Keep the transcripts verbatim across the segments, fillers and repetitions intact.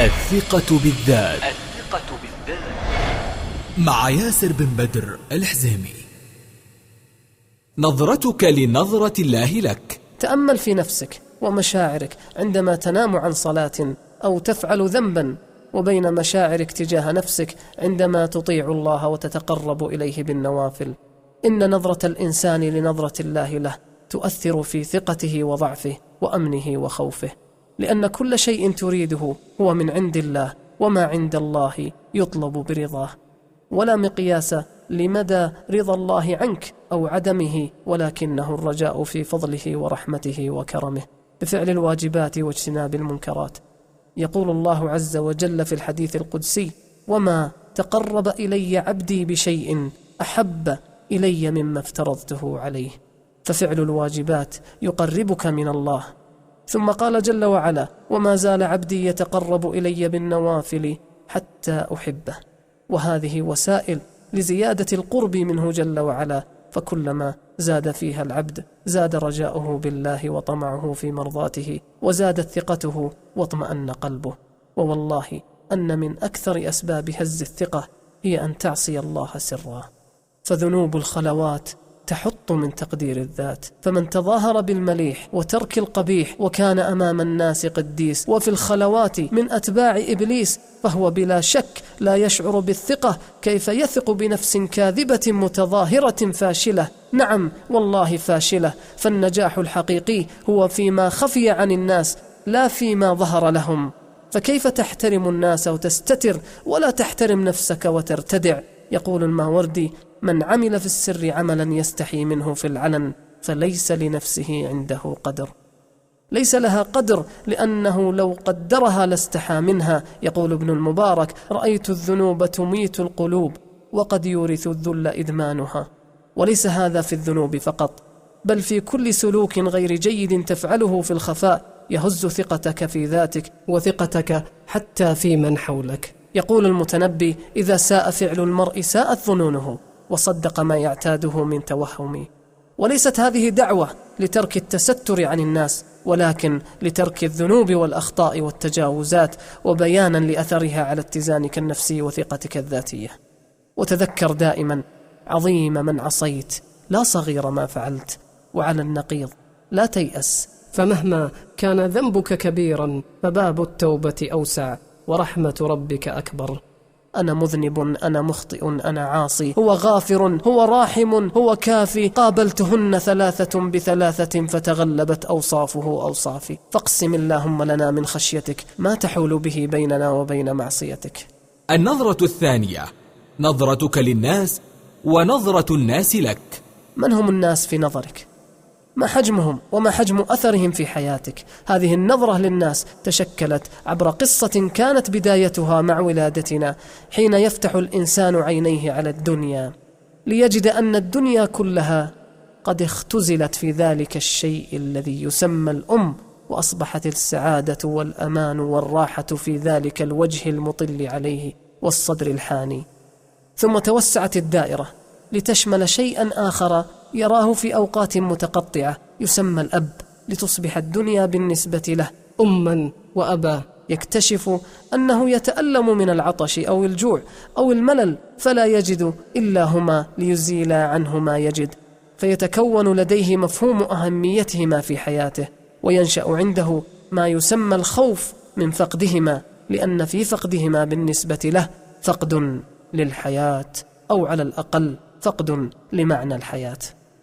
الثقة بالذات. الثقة بالذات مع ياسر بن بدر الحزيمي. نظرتك لنظرة الله لك. تأمل في نفسك ومشاعرك عندما تنام عن صلاة أو تفعل ذنبا، وبين مشاعرك تجاه نفسك عندما تطيع الله وتتقرب إليه بالنوافل. إن نظرة الإنسان لنظرة الله له تؤثر في ثقته وضعفه وأمنه وخوفه، لأن كل شيء تريده هو من عند الله، وما عند الله يطلب برضاه، ولا مقياس لمدى رضا الله عنك أو عدمه، ولكنه الرجاء في فضله ورحمته وكرمه بفعل الواجبات واجتناب المنكرات. يقول الله عز وجل في الحديث القدسي: وما تقرب إلي عبدي بشيء أحب إلي مما افترضته عليه. ففعل الواجبات يقربك من الله. ثم قال جل وعلا: وما زال عبدي يتقرب إلي بالنوافل حتى أحبه. وهذه وسائل لزيادة القرب منه جل وعلا، فكلما زاد فيها العبد زاد رجاؤه بالله وطمعه في مرضاته، وزادت ثقته واطمأن قلبه. ووالله أن من أكثر أسباب هز الثقة هي أن تعصي الله سرا، فذنوب الخلوات تحط من تقدير الذات. فمن تظاهر بالمليح وترك القبيح وكان أمام الناس قديس، وفي الخلوات من أتباع إبليس، فهو بلا شك لا يشعر بالثقة. كيف يثق بنفس كاذبة متظاهرة فاشلة؟ نعم والله فاشلة. فالنجاح الحقيقي هو فيما خفي عن الناس لا فيما ظهر لهم. فكيف تحترم الناس وتستتر ولا تحترم نفسك وترتدع؟ يقول الماوردي: من عمل في السر عملا يستحي منه في العلن فليس لنفسه عنده قدر. ليس لها قدر لأنه لو قدرها لاستحى منها. يقول ابن المبارك: رأيت الذنوب تميت القلوب وقد يورث الذل إدمانها. وليس هذا في الذنوب فقط، بل في كل سلوك غير جيد تفعله في الخفاء يهز ثقتك في ذاتك وثقتك حتى في من حولك. يقول المتنبي: إذا ساء فعل المرء ساءت ظنونه، وصدق ما يعتاده من توهم. وليست هذه دعوة لترك التستر عن الناس، ولكن لترك الذنوب والأخطاء والتجاوزات، وبيانا لأثرها على اتزانك النفسي وثقتك الذاتية. وتذكر دائما: عظيم من عصيت لا صغير ما فعلت، وعلى النقيض لا تيأس، فمهما كان ذنبك كبيرا فباب التوبة أوسع ورحمة ربك أكبر. أنا مذنب، أنا مخطئ، أنا عاصي، هو غافر، هو راحم، هو كافي. قابلتهن ثلاثة بثلاثة فتغلبت أوصافه أوصافي. فاقسم اللهم لنا من خشيتك ما تحول به بيننا وبين معصيتك. النظرة الثانية نظرتك للناس ونظرة الناس لك. من هم الناس في نظرك؟ ما حجمهم وما حجم أثرهم في حياتك؟ هذه النظرة للناس تشكلت عبر قصة كانت بدايتها مع ولادتنا، حين يفتح الإنسان عينيه على الدنيا ليجد أن الدنيا كلها قد اختزلت في ذلك الشيء الذي يسمى الأم، وأصبحت السعادة والأمان والراحة في ذلك الوجه المطل عليه والصدر الحاني. ثم توسعت الدائرة لتشمل شيئا آخر يراه في أوقات متقطعة يسمى الأب، لتصبح الدنيا بالنسبة له أما وأبا. يكتشف أنه يتألم من العطش أو الجوع أو الملل، فلا يجد إلا هما ليزيلا عنه ما يجد، فيتكون لديه مفهوم أهميتهما في حياته، وينشأ عنده ما يسمى الخوف من فقدهما، لأن في فقدهما بالنسبة له فقد للحياة، أو على الأقل فقد لمعنى الحياة.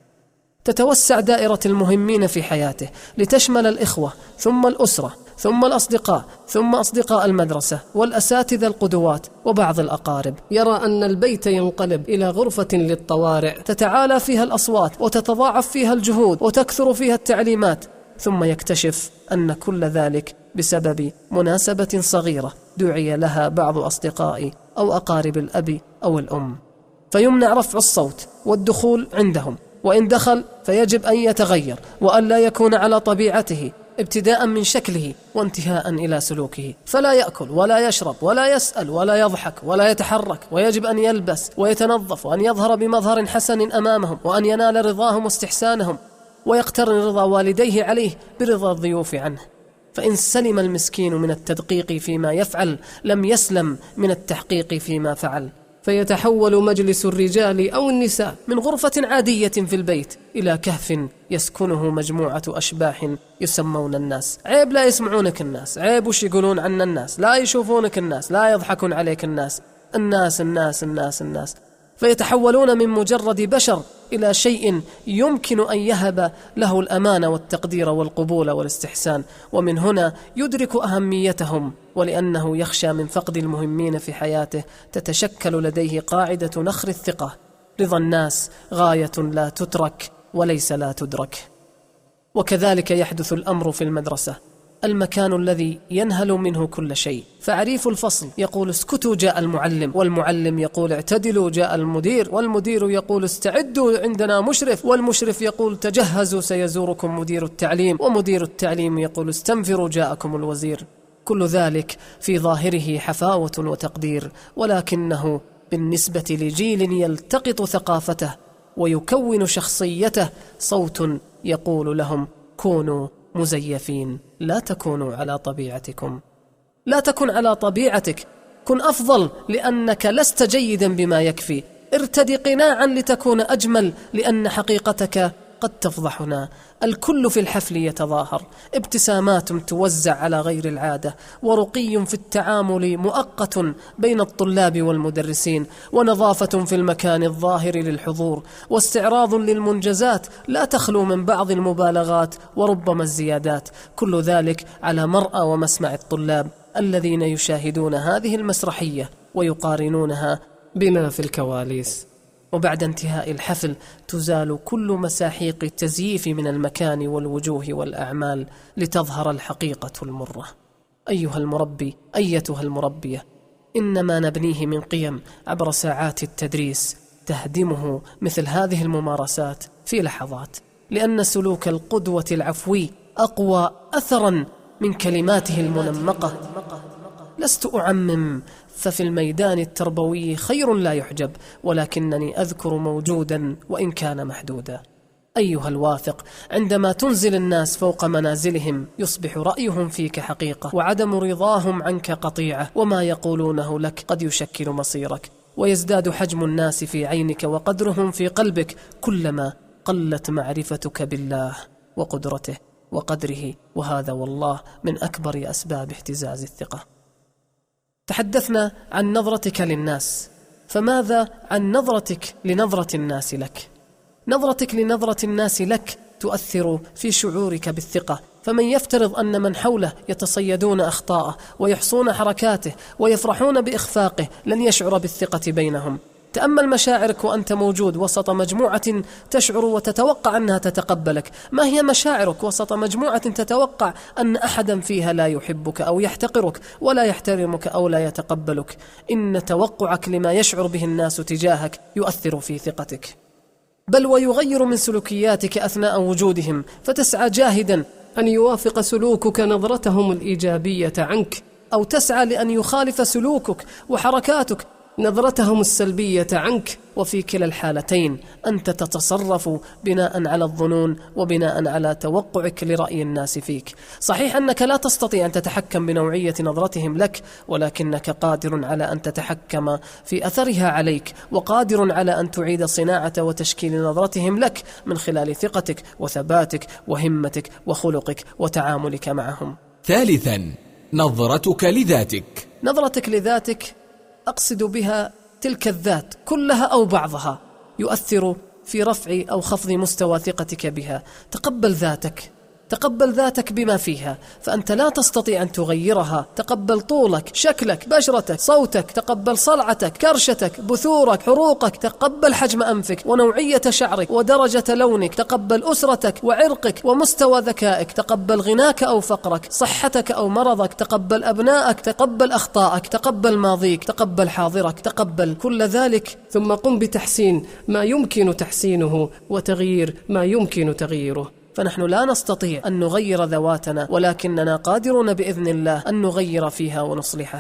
تتوسع دائرة المهمين في حياته لتشمل الإخوة، ثم الأسرة، ثم الأصدقاء، ثم أصدقاء المدرسة والأساتذة القدوات وبعض الأقارب. يرى أن البيت ينقلب إلى غرفة للطوارئ تتعالى فيها الأصوات وتتضاعف فيها الجهود وتكثر فيها التعليمات، ثم يكتشف أن كل ذلك بسبب مناسبة صغيرة دعي لها بعض أصدقائي أو أقارب الأب أو الأم، فيمنع رفع الصوت والدخول عندهم، وإن دخل فيجب أن يتغير وأن لا يكون على طبيعته، ابتداء من شكله وانتهاء إلى سلوكه. فلا يأكل ولا يشرب ولا يسأل ولا يضحك ولا يتحرك، ويجب أن يلبس ويتنظف وأن يظهر بمظهر حسن أمامهم، وأن ينال رضاهم واستحسانهم، ويقترن رضا والديه عليه برضا الضيوف عنه. فإن سلم المسكين من التدقيق فيما يفعل لم يسلم من التحقيق فيما فعل، فيتحول مجلس الرجال أو النساء من غرفة عادية في البيت إلى كهف يسكنه مجموعة أشباح يسمون الناس. عيب لا يسمعونك الناس، عيب وش يقولون عن الناس، لا يشوفونك الناس، لا يضحكون عليك الناس، الناس الناس الناس الناس، فيتحولون من مجرد بشر إلى شيء يمكن أن يهب له الأمان والتقدير والقبول والاستحسان. ومن هنا يدرك أهميتهم، ولأنه يخشى من فقد المهمين في حياته تتشكل لديه قاعدة نخر الثقة: رضا الناس غاية لا تترك وليس لا تدرك. وكذلك يحدث الأمر في المدرسة، المكان الذي ينهل منه كل شيء. فعريف الفصل يقول اسكتوا جاء المعلم، والمعلم يقول اعتدلوا جاء المدير، والمدير يقول استعدوا عندنا مشرف، والمشرف يقول تجهزوا سيزوركم مدير التعليم، ومدير التعليم يقول استنفروا جاءكم الوزير. كل ذلك في ظاهره حفاوة وتقدير، ولكنه بالنسبة لجيل يلتقط ثقافته ويكون شخصيته صوت يقول لهم كونوا مزيفين، لا تكونوا على طبيعتكم، لا تكن على طبيعتك، كن أفضل لأنك لست جيدا بما يكفي، ارتدي قناعا لتكون أجمل لأن حقيقتك قد تفضحنا. الكل في الحفل يتظاهر، ابتسامات توزع على غير العادة، ورقي في التعامل مؤقت بين الطلاب والمدرسين، ونظافة في المكان الظاهر للحضور، واستعراض للمنجزات لا تخلو من بعض المبالغات وربما الزيادات. كل ذلك على مرأى ومسمع الطلاب الذين يشاهدون هذه المسرحية ويقارنونها بما في الكواليس. وبعد انتهاء الحفل تزال كل مساحيق التزييف من المكان والوجوه والأعمال لتظهر الحقيقة المرة. أيها المربي، أيتها المربية، إنما نبنيه من قيم عبر ساعات التدريس تهدمه مثل هذه الممارسات في لحظات، لأن سلوك القدوة العفوي أقوى أثرا من كلماته المنمقة. لست أعمم، ففي الميدان التربوي خير لا يحجب، ولكنني أذكر موجودا وإن كان محدودا. أيها الواثق، عندما تنزل الناس فوق منازلهم يصبح رأيهم فيك حقيقة، وعدم رضاهم عنك قطيعة، وما يقولونه لك قد يشكل مصيرك، ويزداد حجم الناس في عينك وقدرهم في قلبك كلما قلت معرفتك بالله وقدرته وقدره، وهذا والله من أكبر أسباب اهتزاز الثقة. تحدثنا عن نظرتك للناس، فماذا عن نظرتك لنظرة الناس لك؟ نظرتك لنظرة الناس لك تؤثر في شعورك بالثقة، فمن يفترض أن من حوله يتصيدون أخطاءه ويحصون حركاته ويفرحون بإخفاقه لن يشعر بالثقة بينهم. تأمل مشاعرك وأنت موجود وسط مجموعة تشعر وتتوقع أنها تتقبلك. ما هي مشاعرك وسط مجموعة تتوقع أن أحدا فيها لا يحبك أو يحتقرك ولا يحترمك أو لا يتقبلك؟ إن توقعك لما يشعر به الناس تجاهك يؤثر في ثقتك، بل ويغير من سلوكياتك أثناء وجودهم، فتسعى جاهدا أن يوافق سلوكك نظرتهم الإيجابية عنك، أو تسعى لأن يخالف سلوكك وحركاتك نظرتهم السلبية عنك. وفي كلا الحالتين أنت تتصرف بناء على الظنون وبناء على توقعك لرأي الناس فيك. صحيح أنك لا تستطيع أن تتحكم بنوعية نظرتهم لك، ولكنك قادر على أن تتحكم في أثرها عليك، وقادر على أن تعيد صناعة وتشكيل نظرتهم لك من خلال ثقتك وثباتك وهمتك وخلقك وتعاملك معهم. ثالثا، نظرتك لذاتك. نظرتك لذاتك أقصد بها تلك الذات كلها أو بعضها، يؤثر في رفع أو خفض مستوى ثقتك بها. تقبل ذاتك، تقبل ذاتك بما فيها، فأنت لا تستطيع أن تغيرها. تقبل طولك، شكلك، بشرتك، صوتك، تقبل صلعتك، كرشتك، بثورك، حروقك، تقبل حجم أنفك ونوعية شعرك ودرجة لونك، تقبل أسرتك وعرقك ومستوى ذكائك، تقبل غناك أو فقرك، صحتك أو مرضك، تقبل أبنائك، تقبل أخطائك، تقبل ماضيك، تقبل حاضرك، تقبل كل ذلك، ثم قم بتحسين ما يمكن تحسينه وتغيير ما يمكن تغييره. فنحن لا نستطيع أن نغير ذواتنا، ولكننا قادرون بإذن الله أن نغير فيها ونصلحها.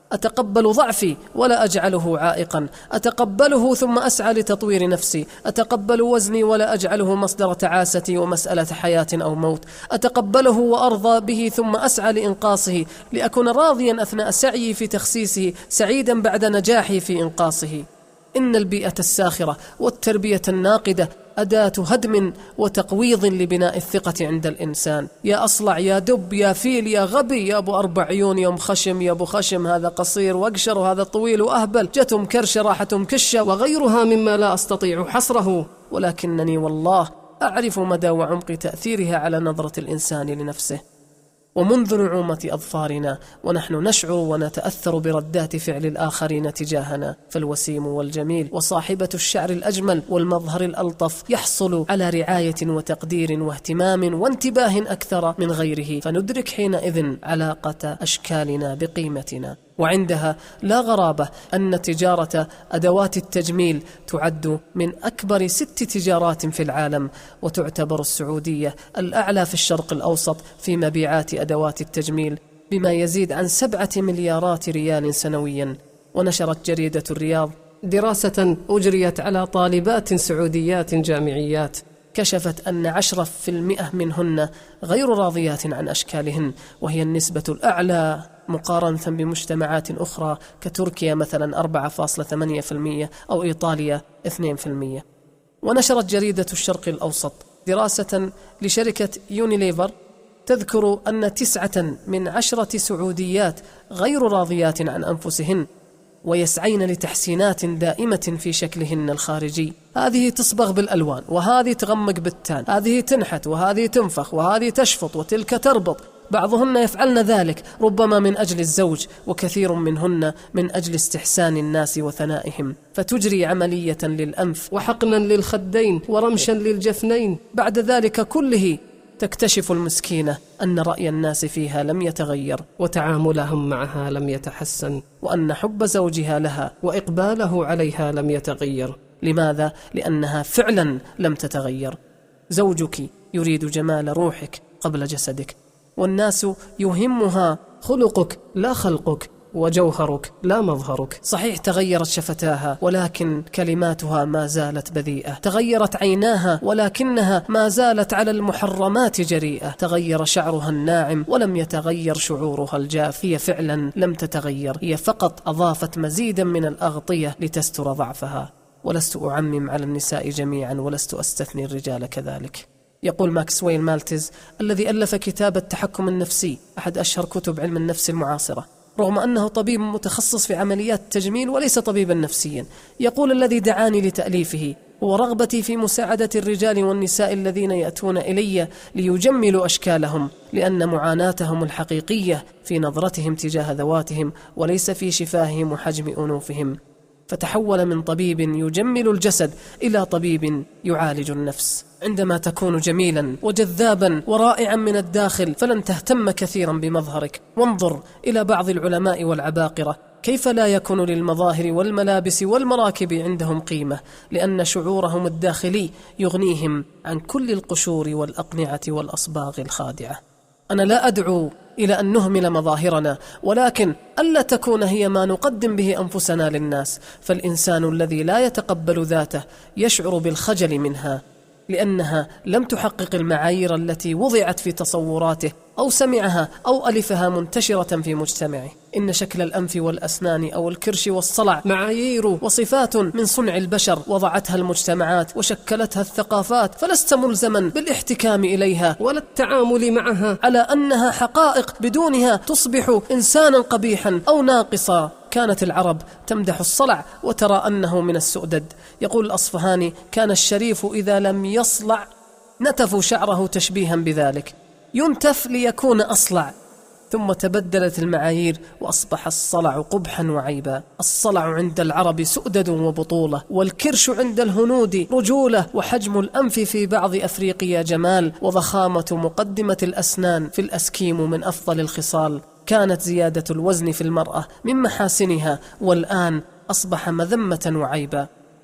أتقبل ضعفي ولا أجعله عائقا، أتقبله ثم أسعى لتطوير نفسي، أتقبل وزني ولا أجعله مصدر تعاستي ومسألة حياة أو موت، أتقبله وأرضى به ثم أسعى لإنقاصه لأكون راضيا أثناء سعيي في تخسيسه، سعيدا بعد نجاحي في إنقاصه. إن البيئة الساخرة والتربية الناقدة أداة هدم وتقويض لبناء الثقة عند الإنسان. يا أصلع، يا دب، يا فيل، يا غبي، يا أبو أربع عيون، يا مخشم، يا أبو خشم، هذا قصير وأقشر، وهذا طويل وأهبل، جتم كرشة راحتم كشة، وغيرها مما لا أستطيع حصره، ولكنني والله أعرف مدى وعمق تأثيرها على نظرة الإنسان لنفسه. ومنذ نعومة أظفارنا ونحن نشعر ونتأثر بردات فعل الآخرين تجاهنا، فالوسيم والجميل وصاحبة الشعر الأجمل والمظهر الألطف يحصل على رعاية وتقدير واهتمام وانتباه أكثر من غيره، فندرك حينئذ علاقة أشكالنا بقيمتنا. وعندها لا غرابة أن تجارة أدوات التجميل تعد من أكبر ست تجارات في العالم، وتعتبر السعودية الأعلى في الشرق الأوسط في مبيعات أدوات التجميل بما يزيد عن سبعة مليارات ريال سنويا. ونشرت جريدة الرياض دراسة أجريت على طالبات سعوديات جامعيات كشفت أن عشرة في المئة منهن غير راضيات عن أشكالهن، وهي النسبة الأعلى مقارنة بمجتمعات أخرى كتركيا مثلا أربعة فاصلة ثمانية بالمئة أو إيطاليا اثنين بالمئة. ونشرت جريدة الشرق الأوسط دراسة لشركة يونيليفر تذكر أن تسعة من عشرة سعوديات غير راضيات عن أنفسهن، ويسعين لتحسينات دائمة في شكلهن الخارجي. هذه تصبغ بالألوان، وهذه تغمق بالتان، هذه تنحت، وهذه تنفخ، وهذه تشفط، وتلك تربط. بعضهن يفعلن ذلك ربما من أجل الزوج، وكثير منهن من أجل استحسان الناس وثنائهم، فتجري عملية للأنف وحقنا للخدين ورمشا للجفنين. بعد ذلك كله تكتشف المسكينة أن رأي الناس فيها لم يتغير، وتعاملهم معها لم يتحسن، وأن حب زوجها لها وإقباله عليها لم يتغير. لماذا؟ لأنها فعلا لم تتغير. زوجك يريد جمال روحك قبل جسدك، والناس يهمها خلقك لا خلقك، وجوهرك لا مظهرك. صحيح تغيرت شفتاها، ولكن كلماتها ما زالت بذيئة. تغيرت عيناها، ولكنها ما زالت على المحرمات جريئة. تغير شعرها الناعم، ولم يتغير شعورها الجاف. هي فعلا لم تتغير، هي فقط أضافت مزيدا من الأغطية لتستر ضعفها. ولست أعمم على النساء جميعا، ولست أستثني الرجال كذلك. يقول ماكسويل مالتز الذي ألف كتاب التحكم النفسي، أحد أشهر كتب علم النفس المعاصرة، رغم أنه طبيب متخصص في عمليات التجميل وليس طبيبا نفسيا، يقول الذي دعاني لتأليفه هو رغبتي في مساعدة الرجال والنساء الذين يأتون إلي ليجملوا أشكالهم، لأن معاناتهم الحقيقية في نظرتهم تجاه ذواتهم، وليس في شفاههم وحجم أنوفهم. فتحول من طبيب يجمل الجسد إلى طبيب يعالج النفس. عندما تكون جميلا وجذابا ورائعا من الداخل فلن تهتم كثيرا بمظهرك. وانظر إلى بعض العلماء والعباقرة كيف لا يكون للمظاهر والملابس والمراكب عندهم قيمة، لأن شعورهم الداخلي يغنيهم عن كل القشور والأقنعة والأصباغ الخادعة. أنا لا أدعو إلى أن نهمل مظاهرنا، ولكن ألا تكون هي ما نقدم به أنفسنا للناس. فالإنسان الذي لا يتقبل ذاته يشعر بالخجل منها، لأنها لم تحقق المعايير التي وضعت في تصوراته أو سمعها أو ألفها منتشرة في مجتمعه. إن شكل الأنف والأسنان أو الكرش والصلع معايير وصفات من صنع البشر وضعتها المجتمعات وشكلتها الثقافات، فلست ملزما بالاحتكام إليها ولا التعامل معها على أنها حقائق بدونها تصبح إنسانا قبيحا أو ناقصا. كانت العرب تمدح الصلع وترى أنه من السؤدد. يقول الأصفهاني كان الشريف إذا لم يصلع نتفوا شعره تشبيها بذلك، ينتف ليكون أصلع. ثم تبدلت المعايير وأصبح الصلع قبحا وعيبا. الصلع عند العرب سؤدد وبطولة، والكرش عند الهنود رجولة، وحجم الأنف في بعض أفريقيا جمال، وضخامة مقدمة الأسنان في الأسكيم من أفضل الخصال. كانت زيادة الوزن في المرأة من محاسنها، والآن أصبح مذمة وعيبا.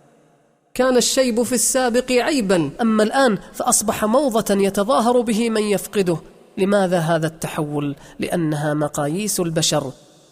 كان الشيب في السابق عيبا، أما الآن فأصبح موضة يتظاهر به من يفقده. لماذا هذا التحول؟ لأنها مقاييس البشر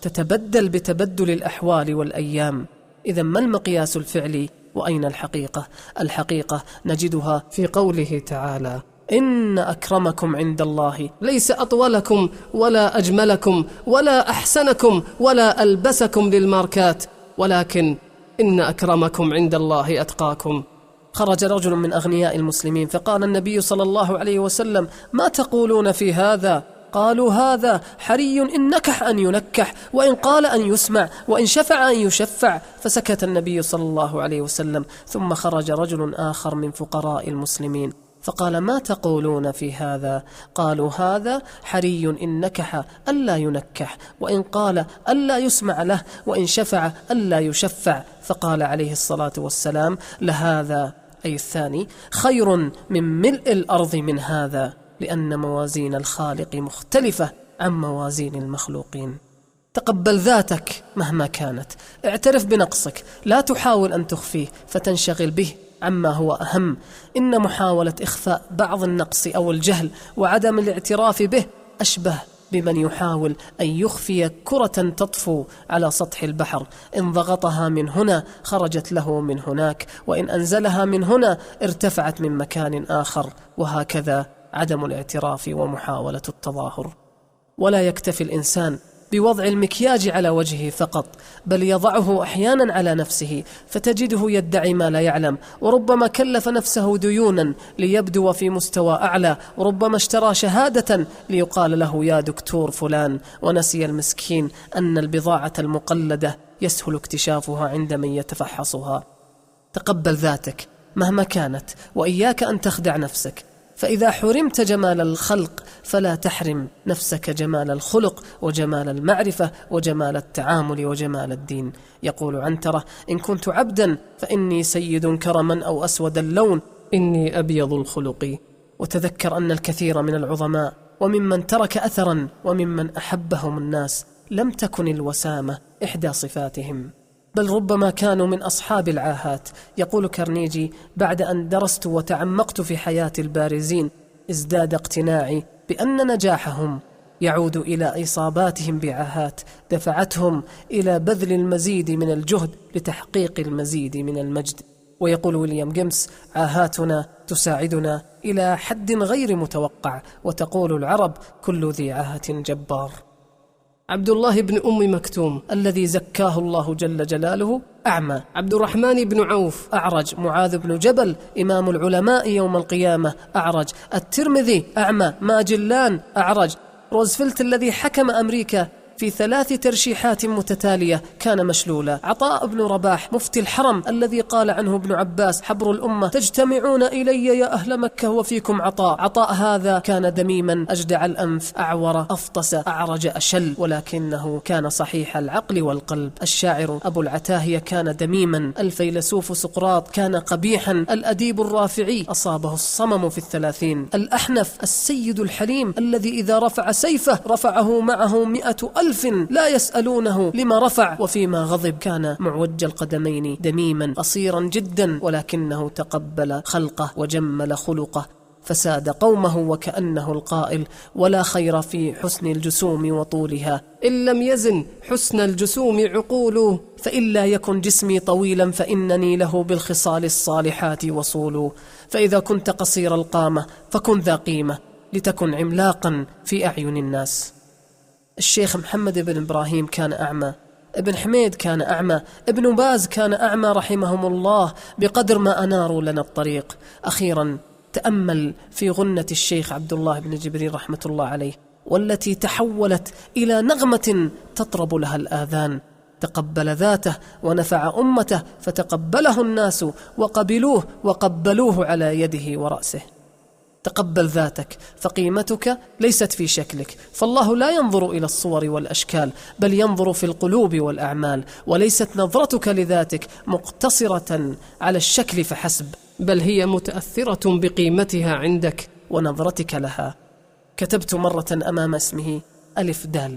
تتبدل بتبدل الأحوال والأيام. إذا ما المقياس الفعلي وأين الحقيقة؟ الحقيقة نجدها في قوله تعالى: إن أكرمكم عند الله ليس أطولكم ولا أجملكم ولا أحسنكم ولا ألبسكم للماركات، ولكن إن أكرمكم عند الله أتقاكم. خرج رجل من أغنياء المسلمين فقال النبي صلى الله عليه وسلم: ما تقولون في هذا؟ قالوا: هذا حري إن نكح أن ينكح، وإن قال أن يسمع، وإن شفع أن يشفع. فسكت النبي صلى الله عليه وسلم. ثم خرج رجل آخر من فقراء المسلمين فقال: ما تقولون في هذا؟ قالوا: هذا حري إن نكح ألا ينكح، وإن قال ألا يسمع له، وإن شفع ألا يشفع. فقال عليه الصلاة والسلام: لهذا، أي الثاني، خير من ملء الأرض من هذا، لأن موازين الخالق مختلفة عن موازين المخلوقين. تقبل ذاتك مهما كانت، اعترف بنقصك، لا تحاول أن تخفيه فتنشغل به عما هو أهم. إن محاولة إخفاء بعض النقص أو الجهل وعدم الاعتراف به أشبه بمن يحاول أن يخفي كرة تطفو على سطح البحر، إن ضغطها من هنا خرجت له من هناك، وإن أنزلها من هنا ارتفعت من مكان آخر، وهكذا عدم الاعتراف ومحاولة التظاهر. ولا يكتفي الإنسان بوضع المكياج على وجهه فقط، بل يضعه أحيانا على نفسه، فتجده يدعي ما لا يعلم، وربما كلف نفسه ديونا ليبدو في مستوى أعلى، وربما اشترى شهادة ليقال له يا دكتور فلان، ونسي المسكين أن البضاعة المقلدة يسهل اكتشافها عند من يتفحصها. تقبل ذاتك مهما كانت، وإياك أن تخدع نفسك، فإذا حرمت جمال الخلق فلا تحرم نفسك جمال الخلق وجمال المعرفة وجمال التعامل وجمال الدين. يقول عنترة: إن كنت عبدا فإني سيد كرما أو أسود اللون، إني أبيض الخلق. وتذكر أن الكثير من العظماء وممن ترك أثرا وممن أحبهم الناس لم تكن الوسامة إحدى صفاتهم، بل ربما كانوا من أصحاب العاهات. يقول كارنيجي: بعد أن درست وتعمقت في حياة البارزين ازداد اقتناعي بأن نجاحهم يعود إلى إصاباتهم بعاهات دفعتهم إلى بذل المزيد من الجهد لتحقيق المزيد من المجد. ويقول ويليام جيمس: عاهاتنا تساعدنا إلى حد غير متوقع، وتقول العرب: كل ذي عاهة جبار. عبد الله بن أم مكتوم الذي زكاه الله جل جلاله أعمى، عبد الرحمن بن عوف أعرج، معاذ بن جبل إمام العلماء يوم القيامة أعرج، الترمذي أعمى، ماجلان أعرج، روزفلت الذي حكم أمريكا في ثلاث ترشيحات متتالية كان مشلولا، عطاء بن رباح مفتي الحرم الذي قال عنه ابن عباس: حبر الأمة تجتمعون إلي يا أهل مكة وفيكم عطاء. عطاء هذا كان دميما أجدع الأنف أعور أفطس أعرج أشل، ولكنه كان صحيح العقل والقلب. الشاعر أبو العتاهية كان دميما، الفيلسوف سقراط كان قبيحا، الأديب الرافعي أصابه الصمم في الثلاثين، الأحنف السيد الحليم الذي إذا رفع سيفه رفعه معه مئة ألف لا يسألونه لما رفع، وفيما غضب كان معوج القدمين دميما قصيرا جدا، ولكنه تقبل خلقه وجمل خلقه فساد قومه، وكأنه القائل: ولا خير في حسن الجسوم وطولها إن لم يزن حسن الجسوم عقول، فإن لا يكن جسمي طويلا فإنني له بالخصال الصالحات وصول. فإذا كنت قصير القامة فكن ذا قيمة لتكن عملاقا في أعين الناس. الشيخ محمد بن إبراهيم كان أعمى، ابن حميد كان أعمى، ابن باز كان أعمى رحمهم الله بقدر ما أناروا لنا الطريق. أخيرا تأمل في غنة الشيخ عبد الله بن جبريل رحمة الله عليه، والتي تحولت إلى نغمة تطرب لها الآذان. تقبل ذاته ونفع أمته فتقبله الناس وقبلوه وقبلوه على يده ورأسه. تقبل ذاتك، فقيمتك ليست في شكلك، فالله لا ينظر إلى الصور والأشكال، بل ينظر في القلوب والأعمال. وليست نظرتك لذاتك مقتصرة على الشكل فحسب، بل هي متأثرة بقيمتها عندك ونظرتك لها. كتبت مرة أمام اسمه ألف دال،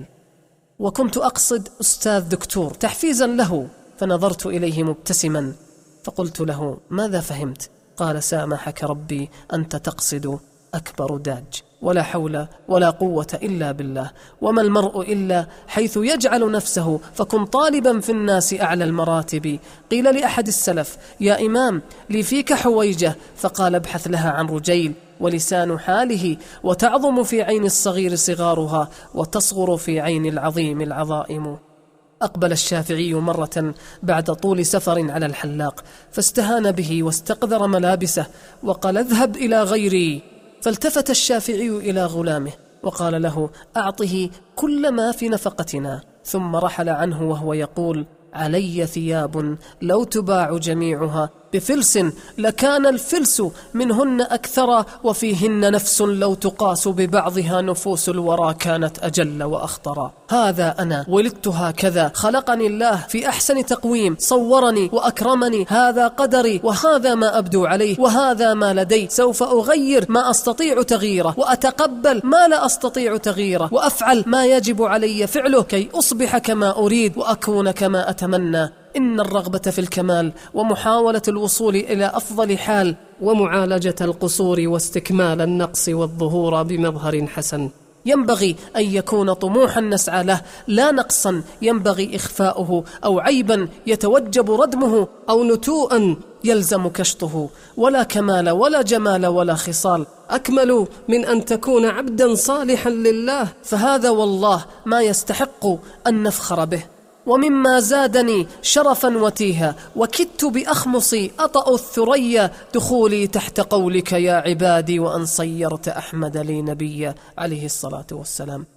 وكنت أقصد أستاذ دكتور تحفيزا له، فنظرت إليه مبتسما فقلت له: ماذا فهمت؟ قال: سامحك ربي، أنت تقصد أكبر داج. ولا حول ولا قوة إلا بالله. وما المرء إلا حيث يجعل نفسه، فكن طالبا في الناس أعلى المراتب. قيل لأحد السلف: يا إمام لي فيك حويجة، فقال: ابحث لها عن رجيل. ولسان حاله: وتعظم في عين الصغير صغارها، وتصغر في عين العظيم العظائم. أقبل الشافعي مرة بعد طول سفر على الحلاق، فاستهان به واستقذر ملابسه وقال: اذهب إلى غيري. فالتفت الشافعي إلى غلامه وقال له: أعطه كل ما في نفقتنا. ثم رحل عنه وهو يقول: علي ثياب لو تباع جميعها بفلس لكان الفلس منهن أكثر، وفيهن نفس لو تقاس ببعضها نفوس الورى كانت أجل وأخطر. هذا أنا ولدت هكذا، خلقني الله في أحسن تقويم، صورني وأكرمني، هذا قدري وهذا ما أبدو عليه وهذا ما لدي. سوف أغير ما أستطيع تغييره، وأتقبل ما لا أستطيع تغييره، وأفعل ما يجب علي فعله كي أصبح كما أريد وأكون كما أتمنى. إن الرغبة في الكمال ومحاولة الوصول إلى أفضل حال، ومعالجة القصور واستكمال النقص والظهور بمظهر حسن، ينبغي أن يكون طموحا نسعى له، لا نقصا ينبغي إخفاؤه، أو عيبا يتوجب ردمه، أو نتوءا يلزم كشطه. ولا كمال ولا جمال ولا خصال أكمل من أن تكون عبدا صالحا لله، فهذا والله ما يستحق أن نفخر به. ومما زادني شرفا وتيها وكدت بأخمصي أطأ الثريا، دخولي تحت قولك يا عبادي، وأن صيرت أحمد لي نبيا عليه الصلاة والسلام.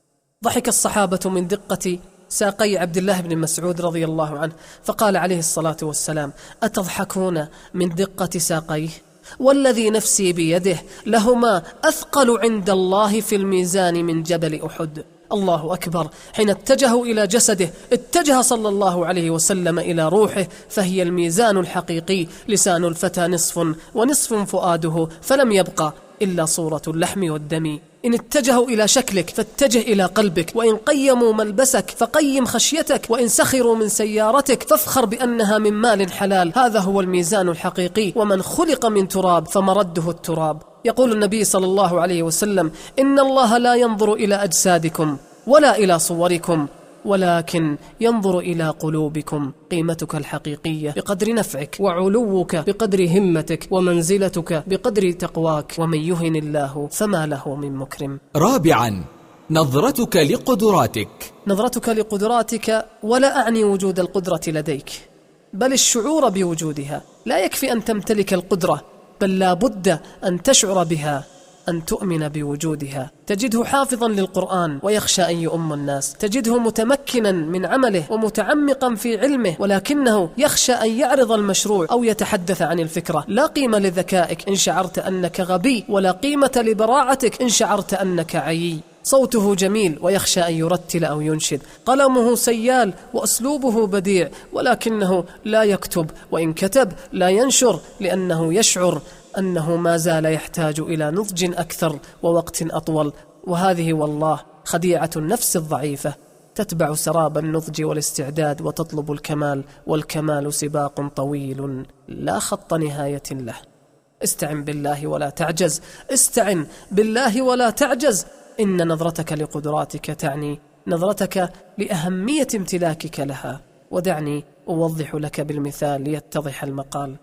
ضحك الصحابة من دقة ساقي عبد الله بن مسعود رضي الله عنه، فقال عليه الصلاة والسلام: أتضحكون من دقة ساقيه؟ والذي نفسي بيده لهما أثقل عند الله في الميزان من جبل أحد. الله أكبر. حين اتجهوا إلى جسده اتجه صلى الله عليه وسلم إلى روحه، فهي الميزان الحقيقي. لسان الفتى نصف ونصف فؤاده، فلم يبقى إلا صورة اللحم والدم. إن اتجهوا إلى شكلك فاتجه إلى قلبك، وإن قيموا ملبسك فقيم خشيتك، وإن سخروا من سيارتك فافخر بأنها من مال حلال. هذا هو الميزان الحقيقي. ومن خلق من تراب فمرده التراب. يقول النبي صلى الله عليه وسلم: إن الله لا ينظر إلى أجسادكم ولا إلى صوركم، ولكن ينظر إلى قلوبكم. قيمتك الحقيقية بقدر نفعك، وعلوك بقدر همتك، ومنزلتك بقدر تقواك. ومن يهن الله فما له من مكرم. رابعا، نظرتك لقدراتك. نظرتك لقدراتك، ولا أعني وجود القدرة لديك، بل الشعور بوجودها. لا يكفي أن تمتلك القدرة، بل لا بد أن تشعر بها، أن تؤمن بوجودها. تجده حافظا للقرآن ويخشى أن يؤم الناس، تجده متمكنا من عمله ومتعمقا في علمه، ولكنه يخشى أن يعرض المشروع أو يتحدث عن الفكرة. لا قيمة لذكائك إن شعرت أنك غبي، ولا قيمة لبراعتك إن شعرت أنك عيي. صوته جميل ويخشى أن يرتل أو ينشد، قلمه سيال وأسلوبه بديع، ولكنه لا يكتب، وإن كتب لا ينشر، لأنه يشعر أنه ما زال يحتاج إلى نضج أكثر ووقت أطول. وهذه والله خديعة النفس الضعيفة، تتبع سراب النضج والاستعداد وتطلب الكمال، والكمال سباق طويل لا خط نهاية له. استعن بالله ولا تعجز، استعن بالله ولا تعجز. إن نظرتك لقدراتك تعني نظرتك لأهمية امتلاكك لها. ودعني أوضح لك بالمثال ليتضح المقال.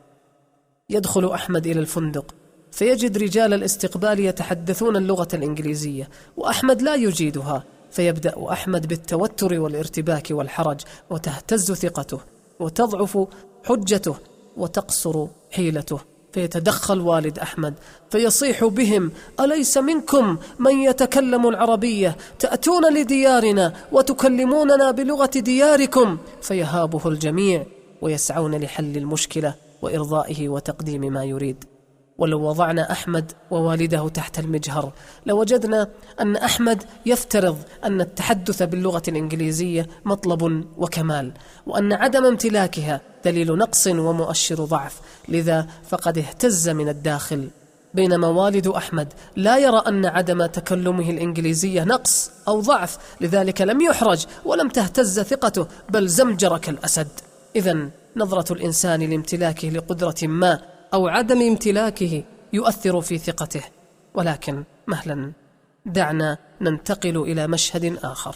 يدخل أحمد إلى الفندق فيجد رجال الاستقبال يتحدثون اللغة الإنجليزية، وأحمد لا يجيدها، فيبدأ أحمد بالتوتر والارتباك والحرج، وتهتز ثقته وتضعف حجته وتقصر حيلته. فيتدخل والد أحمد فيصيح بهم: أليس منكم من يتكلم العربية؟ تأتون لديارنا وتكلموننا بلغة دياركم. فيهابه الجميع ويسعون لحل المشكلة وإرضائه وتقديم ما يريد. ولو وضعنا أحمد ووالده تحت المجهر لوجدنا أن أحمد يفترض أن التحدث باللغة الإنجليزية مطلب وكمال، وأن عدم امتلاكها دليل نقص ومؤشر ضعف، لذا فقد اهتز من الداخل. بينما والد أحمد لا يرى أن عدم تكلمه الإنجليزية نقص أو ضعف، لذلك لم يحرج ولم تهتز ثقته، بل زمجر كالأسد. إذن نظرة الإنسان لامتلاكه لقدرة ما أو عدم امتلاكه يؤثر في ثقته، ولكن مهلا، دعنا ننتقل إلى مشهد آخر.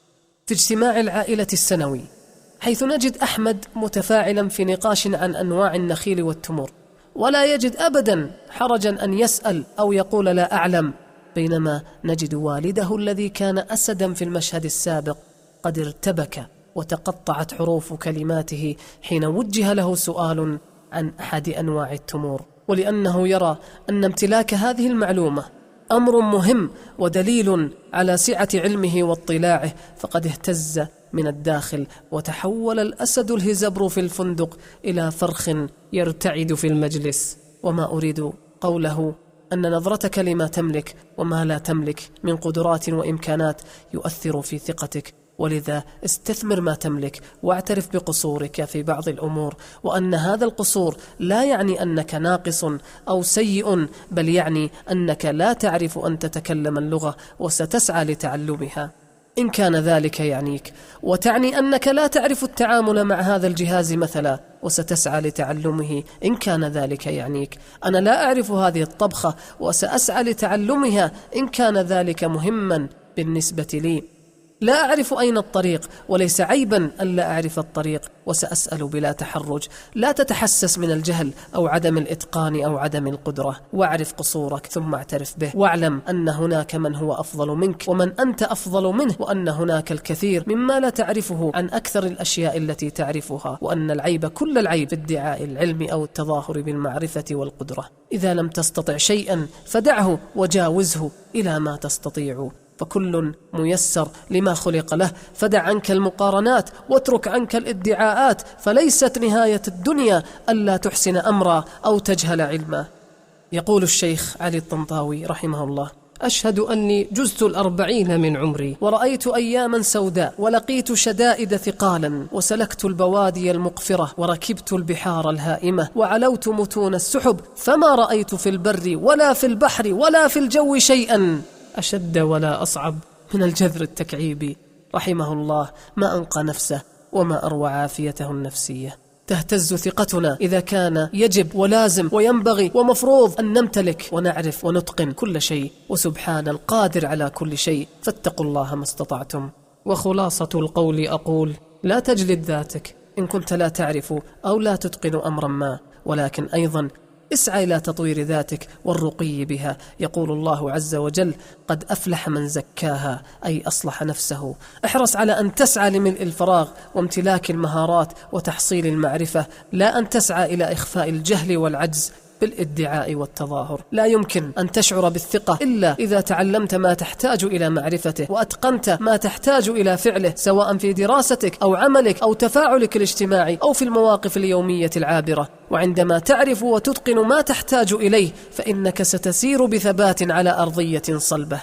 في اجتماع العائلة السنوي، حيث نجد أحمد متفاعلا في نقاش عن أنواع النخيل والتمور، ولا يجد أبدا حرجا أن يسأل أو يقول لا أعلم، بينما نجد والده الذي كان أسدا في المشهد السابق قد ارتبك وتقطعت حروف كلماته حين وجه له سؤال عن أحد أنواع التمور، ولأنه يرى أن امتلاك هذه المعلومة أمر مهم ودليل على سعة علمه واطلاعه، فقد اهتز من الداخل وتحول الأسد الهزبر في الفندق إلى فرخ يرتعد في المجلس. وما أريد قوله أن نظرتك لما تملك وما لا تملك من قدرات وإمكانات يؤثر في ثقتك، ولذا استثمر ما تملك واعترف بقصورك في بعض الأمور، وأن هذا القصور لا يعني أنك ناقص أو سيء، بل يعني أنك لا تعرف أن تتكلم اللغة وستسعى لتعلمها إن كان ذلك يعنيك، وتعني أنك لا تعرف التعامل مع هذا الجهاز مثلا وستسعى لتعلمه إن كان ذلك يعنيك. أنا لا أعرف هذه الطبخة وسأسعى لتعلمها إن كان ذلك مهما بالنسبة لي. لا أعرف أين الطريق، وليس عيبا أن لا أعرف الطريق وسأسأل بلا تحرج. لا تتحسس من الجهل أو عدم الإتقان أو عدم القدرة، واعرف قصورك ثم اعترف به، واعلم أن هناك من هو أفضل منك ومن أنت أفضل منه، وأن هناك الكثير مما لا تعرفه عن أكثر الأشياء التي تعرفها، وأن العيب كل العيب في ادعاء العلم أو التظاهر بالمعرفة والقدرة. إذا لم تستطع شيئا فدعه وجاوزه إلى ما تستطيع، فكل ميسر لما خلق له. فدع عنك المقارنات واترك عنك الادعاءات، فليست نهاية الدنيا ألا تحسن أمرا أو تجهل علما. يقول الشيخ علي الطنطاوي رحمه الله: أشهد أني جزت الأربعين من عمري، ورأيت أياما سوداء، ولقيت شدائد ثقالا، وسلكت البوادي المقفرة، وركبت البحار الهائمة، وعلوت متون السحب، فما رأيت في البر ولا في البحر ولا في الجو شيئا أشد ولا أصعب من الجذر التكعيبي. رحمه الله، ما أنقى نفسه وما أروع عافيته النفسية. تهتز ثقتنا إذا كان يجب ولازم وينبغي ومفروض أن نمتلك ونعرف ونتقن كل شيء، وسبحان القادر على كل شيء، فاتقوا الله ما استطعتم. وخلاصة القول أقول: لا تجلد ذاتك إن كنت لا تعرف أو لا تتقن أمرا ما، ولكن أيضا اسعى إلى تطوير ذاتك والرقي بها. يقول الله عز وجل: قد أفلح من زكاها، أي أصلح نفسه. احرص على أن تسعى لملء الفراغ وامتلاك المهارات وتحصيل المعرفة، لا أن تسعى إلى إخفاء الجهل والعجز بالادعاء والتظاهر. لا يمكن أن تشعر بالثقة إلا إذا تعلمت ما تحتاج إلى معرفته، وأتقنت ما تحتاج إلى فعله، سواء في دراستك أو عملك أو تفاعلك الاجتماعي أو في المواقف اليومية العابرة. وعندما تعرف وتتقن ما تحتاج إليه، فإنك ستسير بثبات على أرضية صلبة.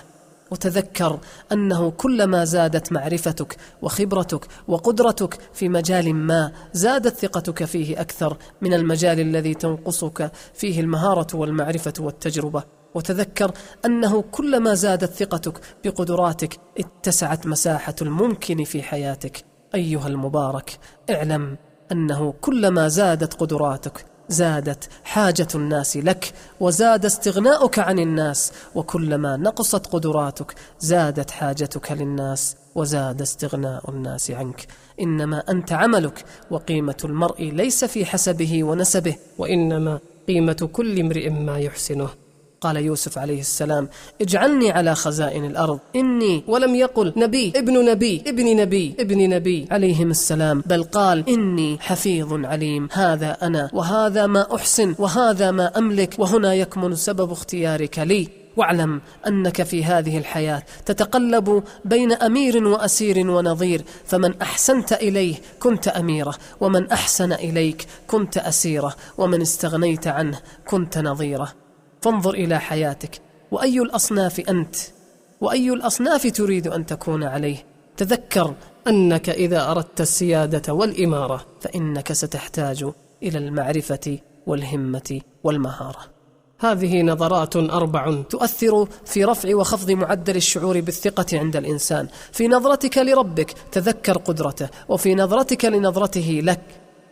وتذكر أنه كلما زادت معرفتك وخبرتك وقدرتك في مجال ما، زادت ثقتك فيه أكثر من المجال الذي تنقصك فيه المهارة والمعرفة والتجربة. وتذكر أنه كلما زادت ثقتك بقدراتك، اتسعت مساحة الممكن في حياتك. أيها المبارك، اعلم أنه كلما زادت قدراتك، زادت حاجة الناس لك، وزاد استغناؤك عن الناس، وكلما نقصت قدراتك، زادت حاجتك للناس، وزاد استغناء الناس عنك. إنما أنت عملك، وقيمة المرء ليس في حسبه ونسبه، وإنما قيمة كل امرئ ما يحسنه. قال يوسف عليه السلام: اجعلني على خزائن الأرض إني، ولم يقل نبي ابن نبي ابن نبي ابن نبي عليهم السلام، بل قال إني حفيظ عليم. هذا أنا، وهذا ما أحسن، وهذا ما أملك، وهنا يكمن سبب اختيارك لي. واعلم أنك في هذه الحياة تتقلب بين أمير وأسير ونظير، فمن أحسنت إليه كنت أميرة، ومن أحسن إليك كنت أسيرة، ومن استغنيت عنه كنت نظيرة. فانظر إلى حياتك، وأي الأصناف أنت، وأي الأصناف تريد أن تكون عليه. تذكر أنك إذا أردت السيادة والإمارة، فإنك ستحتاج إلى المعرفة والهمة والمهارة. هذه نظرات أربع تؤثر في رفع وخفض معدل الشعور بالثقة عند الإنسان. في نظرتك لربك تذكر قدرته، وفي نظرتك لنظرته لك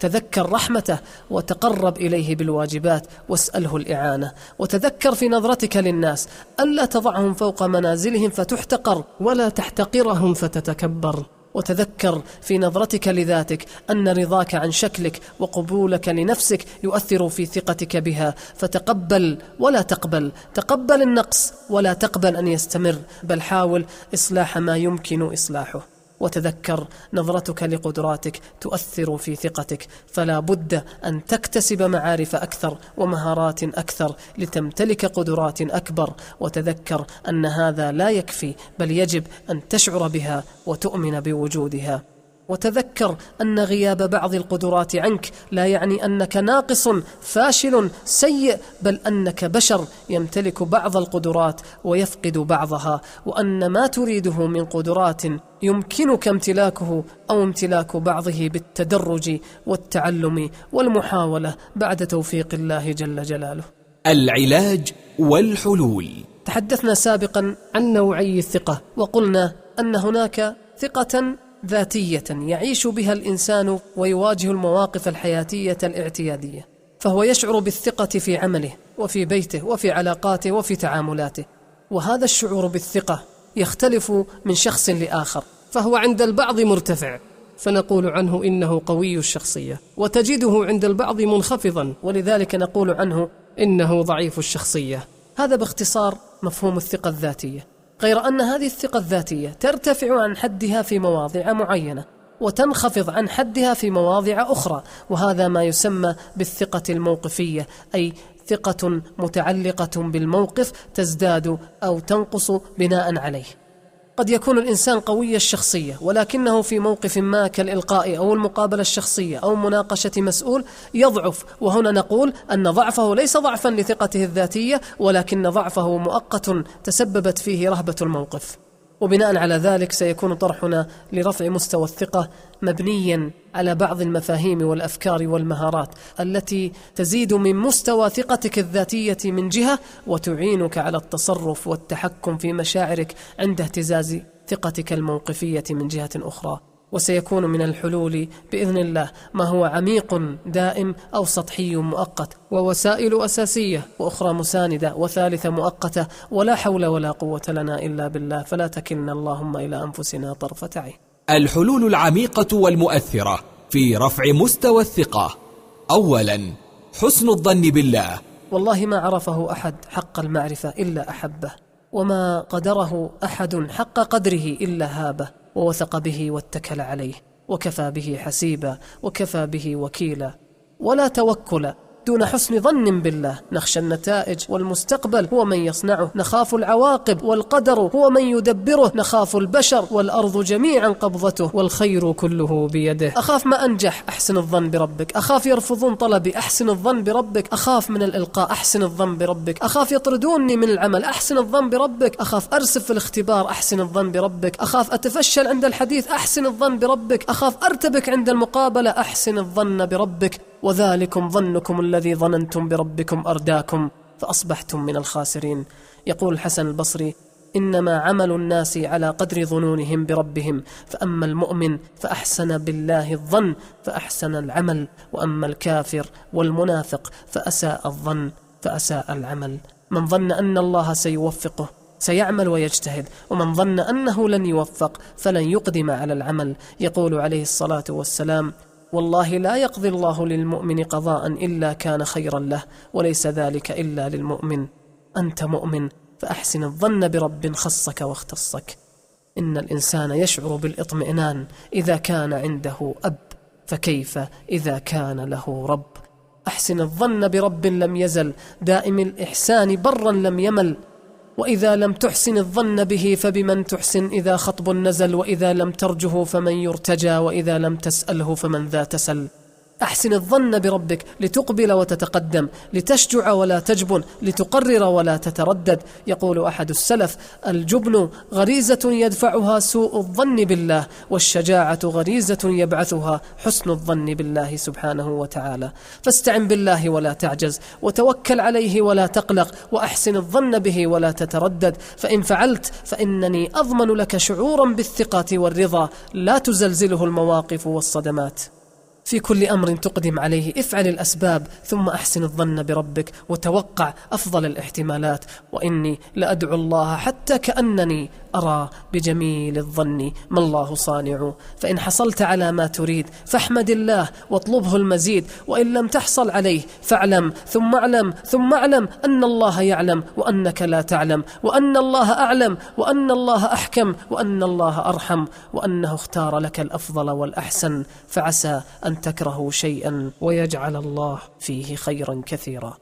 تذكر رحمته وتقرب إليه بالواجبات واسأله الإعانة. وتذكر في نظرتك للناس ألا تضعهم فوق منازلهم فتحتقر ولا تحتقرهم فتتكبر. وتذكر في نظرتك لذاتك أن رضاك عن شكلك وقبولك لنفسك يؤثر في ثقتك بها، فتقبل ولا تقبل، تقبل النقص ولا تقبل أن يستمر، بل حاول إصلاح ما يمكن إصلاحه. وتذكر نظرتك لقدراتك تؤثر في ثقتك، فلا بد أن تكتسب معارف أكثر ومهارات أكثر لتمتلك قدرات أكبر. وتذكر أن هذا لا يكفي، بل يجب أن تشعر بها وتؤمن بوجودها. وتذكر أن غياب بعض القدرات عنك لا يعني أنك ناقص فاشل سيء، بل أنك بشر يمتلك بعض القدرات ويفقد بعضها، وأن ما تريده من قدرات يمكنك امتلاكه أو امتلاك بعضه بالتدرج والتعلم والمحاولة بعد توفيق الله جل جلاله. العلاج والحلول. تحدثنا سابقا عن نوعي الثقة، وقلنا أن هناك ثقة ذاتية يعيش بها الإنسان ويواجه المواقف الحياتية الاعتيادية، فهو يشعر بالثقة في عمله وفي بيته وفي علاقاته وفي تعاملاته. وهذا الشعور بالثقة يختلف من شخص لآخر، فهو عند البعض مرتفع فنقول عنه إنه قوي الشخصية، وتجده عند البعض منخفضا ولذلك نقول عنه إنه ضعيف الشخصية. هذا باختصار مفهوم الثقة الذاتية. غير أن هذه الثقة الذاتية ترتفع عن حدها في مواضع معينة وتنخفض عن حدها في مواضع أخرى، وهذا ما يسمى بالثقة الموقفية، أي ثقة متعلقة بالموقف تزداد أو تنقص بناء عليه. قد يكون الإنسان قوي الشخصية ولكنه في موقف ما كالإلقاء أو المقابلة الشخصية أو مناقشة مسؤول يضعف، وهنا نقول أن ضعفه ليس ضعفا لثقته الذاتية، ولكن ضعفه مؤقت تسببت فيه رهبة الموقف. وبناء على ذلك سيكون طرحنا لرفع مستوى الثقة مبنيا على بعض المفاهيم والأفكار والمهارات التي تزيد من مستوى ثقتك الذاتية من جهة، وتعينك على التصرف والتحكم في مشاعرك عند اهتزاز ثقتك الموقفية من جهة أخرى. وسيكون من الحلول بإذن الله ما هو عميق دائم أو سطحي مؤقت، ووسائل أساسية وأخرى مساندة وثالثة مؤقتة، ولا حول ولا قوة لنا إلا بالله، فلا تكلنا اللهم إلى أنفسنا طرفة عين. الحلول العميقة والمؤثرة في رفع مستوى الثقة. أولا، حسن الظن بالله. والله ما عرفه أحد حق المعرفة إلا أحبه، وما قدره أحد حق قدره إلا هابه، ووثق به واتكل عليه، وكفى به حسيبا، وكفى به وكيلا. ولا توكل دون حسن ظن بالله. نخشى النتائج والمستقبل هو من يصنعه، نخاف العواقب والقدر هو من يدبره، نخاف البشر والأرض جميعا قبضته والخير كله بيده. أخاف ما أنجح، أحسن الظن بربك. أخاف يرفضون طلبي، أحسن الظن بربك. أخاف من الإلقاء، أحسن الظن بربك. أخاف يطردوني من العمل، أحسن الظن بربك. أخاف أرسب في الاختبار، أحسن الظن بربك. أخاف أتفشل عند الحديث، أحسن الظن بربك. أخاف أرتبك عند المقابلة، أحسن الظن بربك. وذلكم ظنكم الذي ظننتم بربكم أرداكم فأصبحتم من الخاسرين. يقول الحسن البصري: إنما عمل الناس على قدر ظنونهم بربهم، فأما المؤمن فأحسن بالله الظن فأحسن العمل، وأما الكافر والمنافق فأساء الظن فأساء العمل. من ظن أن الله سيوفقه سيعمل ويجتهد، ومن ظن أنه لن يوفق فلن يقدم على العمل. يقول عليه الصلاة والسلام: والله لا يقضي الله للمؤمن قضاء إلا كان خيرا له، وليس ذلك إلا للمؤمن. أنت مؤمن فأحسن الظن برب خصك واختصك. إن الإنسان يشعر بالإطمئنان إذا كان عنده أب، فكيف إذا كان له رب؟ أحسن الظن برب لم يزل دائم الإحسان برا لم يمل، وإذا لم تحسن الظن به فبمن تحسن إذا خطب نزل، وإذا لم ترجه فمن يرتجى، وإذا لم تسأله فمن ذا تسل. أحسن الظن بربك لتقبل وتتقدم، لتشجع ولا تجبن، لتقرر ولا تتردد. يقول أحد السلف: الجبن غريزة يدفعها سوء الظن بالله، والشجاعة غريزة يبعثها حسن الظن بالله سبحانه وتعالى. فاستعن بالله ولا تعجز، وتوكل عليه ولا تقلق، وأحسن الظن به ولا تتردد، فإن فعلت فإنني أضمن لك شعورا بالثقة والرضا لا تزلزله المواقف والصدمات. في كل أمر تقدم عليه افعل الأسباب ثم أحسن الظن بربك وتوقع أفضل الاحتمالات. وإني لأدعو الله حتى كأنني أرى بجميل الظن ما الله صانع. فإن حصلت على ما تريد فاحمد الله واطلبه المزيد، وإن لم تحصل عليه فاعلم ثم اعلم ثم اعلم أن الله يعلم وأنك لا تعلم، وأن الله أعلم وأن الله أحكم وأن الله أرحم، وأنه اختار لك الأفضل والأحسن، فعسى أن تكرهوا شيئا ويجعل الله فيه خيرا كثيرا.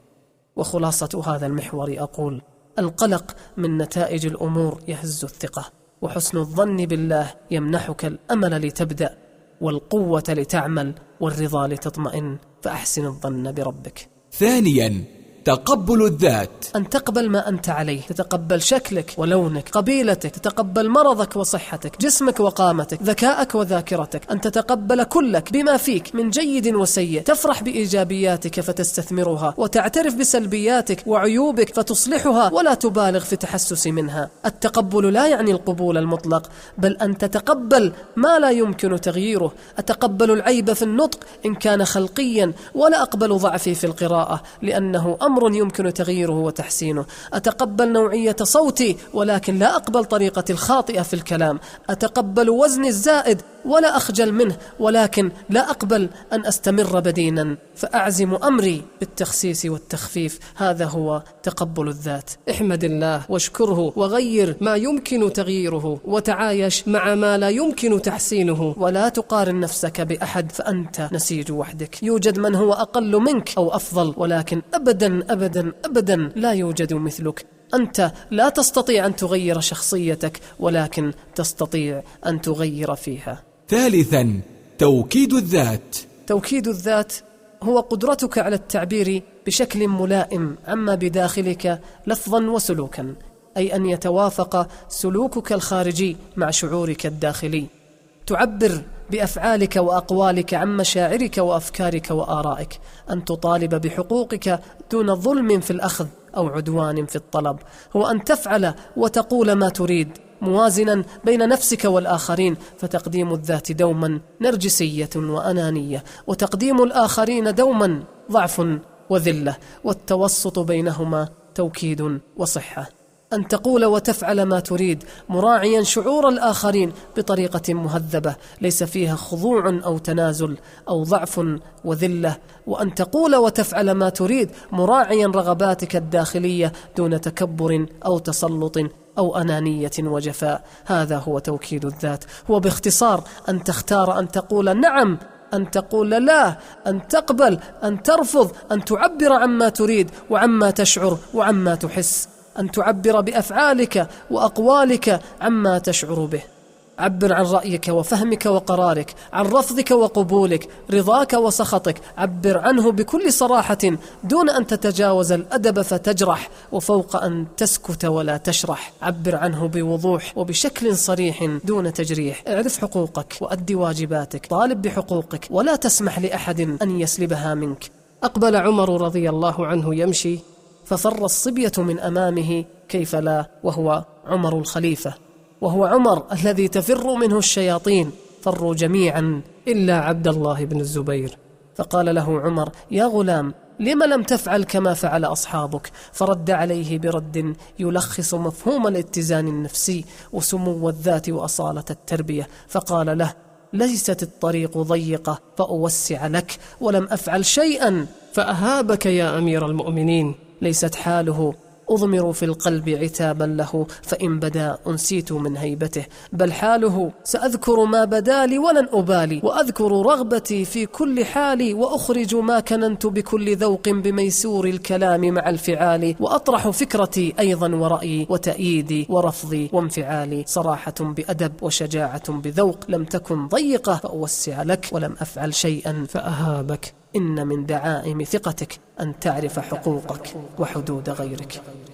وخلاصة هذا المحور أقول: القلق من نتائج الأمور يهز الثقة، وحسن الظن بالله يمنحك الأمل لتبدأ، والقوة لتعمل، والرضا لتطمئن، فأحسن الظن بربك. ثانيا، تقبل الذات. أن تقبل ما أنت عليه، تتقبل شكلك ولونك، قبيلتك، تتقبل مرضك وصحتك، جسمك وقامتك، ذكاءك وذاكرتك، أن تتقبل كلك بما فيك من جيد وسيء، تفرح بإيجابياتك فتستثمرها، وتعترف بسلبياتك وعيوبك فتصلحها، ولا تبالغ في التحسس منها. التقبل لا يعني القبول المطلق، بل أن تتقبل ما لا يمكن تغييره. أتقبل العيب في النطق إن كان خلقيا، ولا أقبل ضعفي في القراءة لأنه أمر يمكن تغييره وتحسينه. أتقبل نوعية صوتي ولكن لا أقبل طريقتي الخاطئة في الكلام. أتقبل وزني الزائد ولا أخجل منه، ولكن لا أقبل أن أستمر بدينا، فأعزم أمري بالتخسيس والتخفيف. هذا هو تقبل الذات. احمد الله واشكره وغير ما يمكن تغييره، وتعايش مع ما لا يمكن تحسينه، ولا تقارن نفسك بأحد، فأنت نسيج وحدك. يوجد من هو أقل منك أو أفضل، ولكن أبدا أبدا أبدا لا يوجد مثلك. أنت لا تستطيع أن تغير شخصيتك، ولكن تستطيع أن تغير فيها. ثالثا، توكيد الذات. توكيد الذات هو قدرتك على التعبير بشكل ملائم عما بداخلك لفظا وسلوكا، أي أن يتوافق سلوكك الخارجي مع شعورك الداخلي. تعبر بأفعالك وأقوالك عن مشاعرك وأفكارك وآرائك، أن تطالب بحقوقك دون ظلم في الأخذ أو عدوان في الطلب، هو أن تفعل وتقول ما تريد موازنا بين نفسك والآخرين، فتقديم الذات دوما نرجسية وأنانية، وتقديم الآخرين دوما ضعف وذلة، والتوسط بينهما توكيد وصحة. أن تقول وتفعل ما تريد مراعيا شعور الآخرين بطريقة مهذبة ليس فيها خضوع أو تنازل أو ضعف وذلة، وأن تقول وتفعل ما تريد مراعيا رغباتك الداخلية دون تكبر أو تسلط أو أنانية وجفاء. هذا هو توكيد الذات. هو باختصار أن تختار أن تقول نعم، أن تقول لا، أن تقبل، أن ترفض، أن تعبر عما تريد وعما تشعر وعما تحس، أن تعبر بأفعالك وأقوالك عما تشعر به. عبر عن رأيك وفهمك وقرارك، عن رفضك وقبولك، رضاك وسخطك، عبر عنه بكل صراحة دون أن تتجاوز الأدب فتجرح، وفوق أن تسكت ولا تشرح. عبر عنه بوضوح وبشكل صريح دون تجريح. اعرف حقوقك وأدي واجباتك، طالب بحقوقك ولا تسمح لأحد أن يسلبها منك. أقبل عمر رضي الله عنه يمشي ففر الصبية من أمامه، كيف لا وهو عمر الخليفة، وهو عمر الذي تفر منه الشياطين، فروا جميعا إلا عبد الله بن الزبير. فقال له عمر: يا غلام، لم لم تفعل كما فعل أصحابك؟ فرد عليه برد يلخص مفهوم الاتزان النفسي وسمو الذات وأصالة التربية، فقال له: ليست الطريق ضيقة فأوسع لك، ولم أفعل شيئا فأهابك يا أمير المؤمنين. ليست حاله أضمر في القلب عتابا له فإن بدا أنسيت من هيبته، بل حاله سأذكر ما بدا لي ولن أبالي، وأذكر رغبتي في كل حال، وأخرج ما كننت بكل ذوق بميسور الكلام مع الفعال، وأطرح فكرتي أيضا ورأيي وتأييدي ورفضي وانفعالي، صراحة بأدب وشجاعة بذوق، لم تكن ضيقة فأوسع لك، ولم أفعل شيئا فأهابك. إن من دعائم ثقتك أن تعرف حقوقك وحدود غيرك.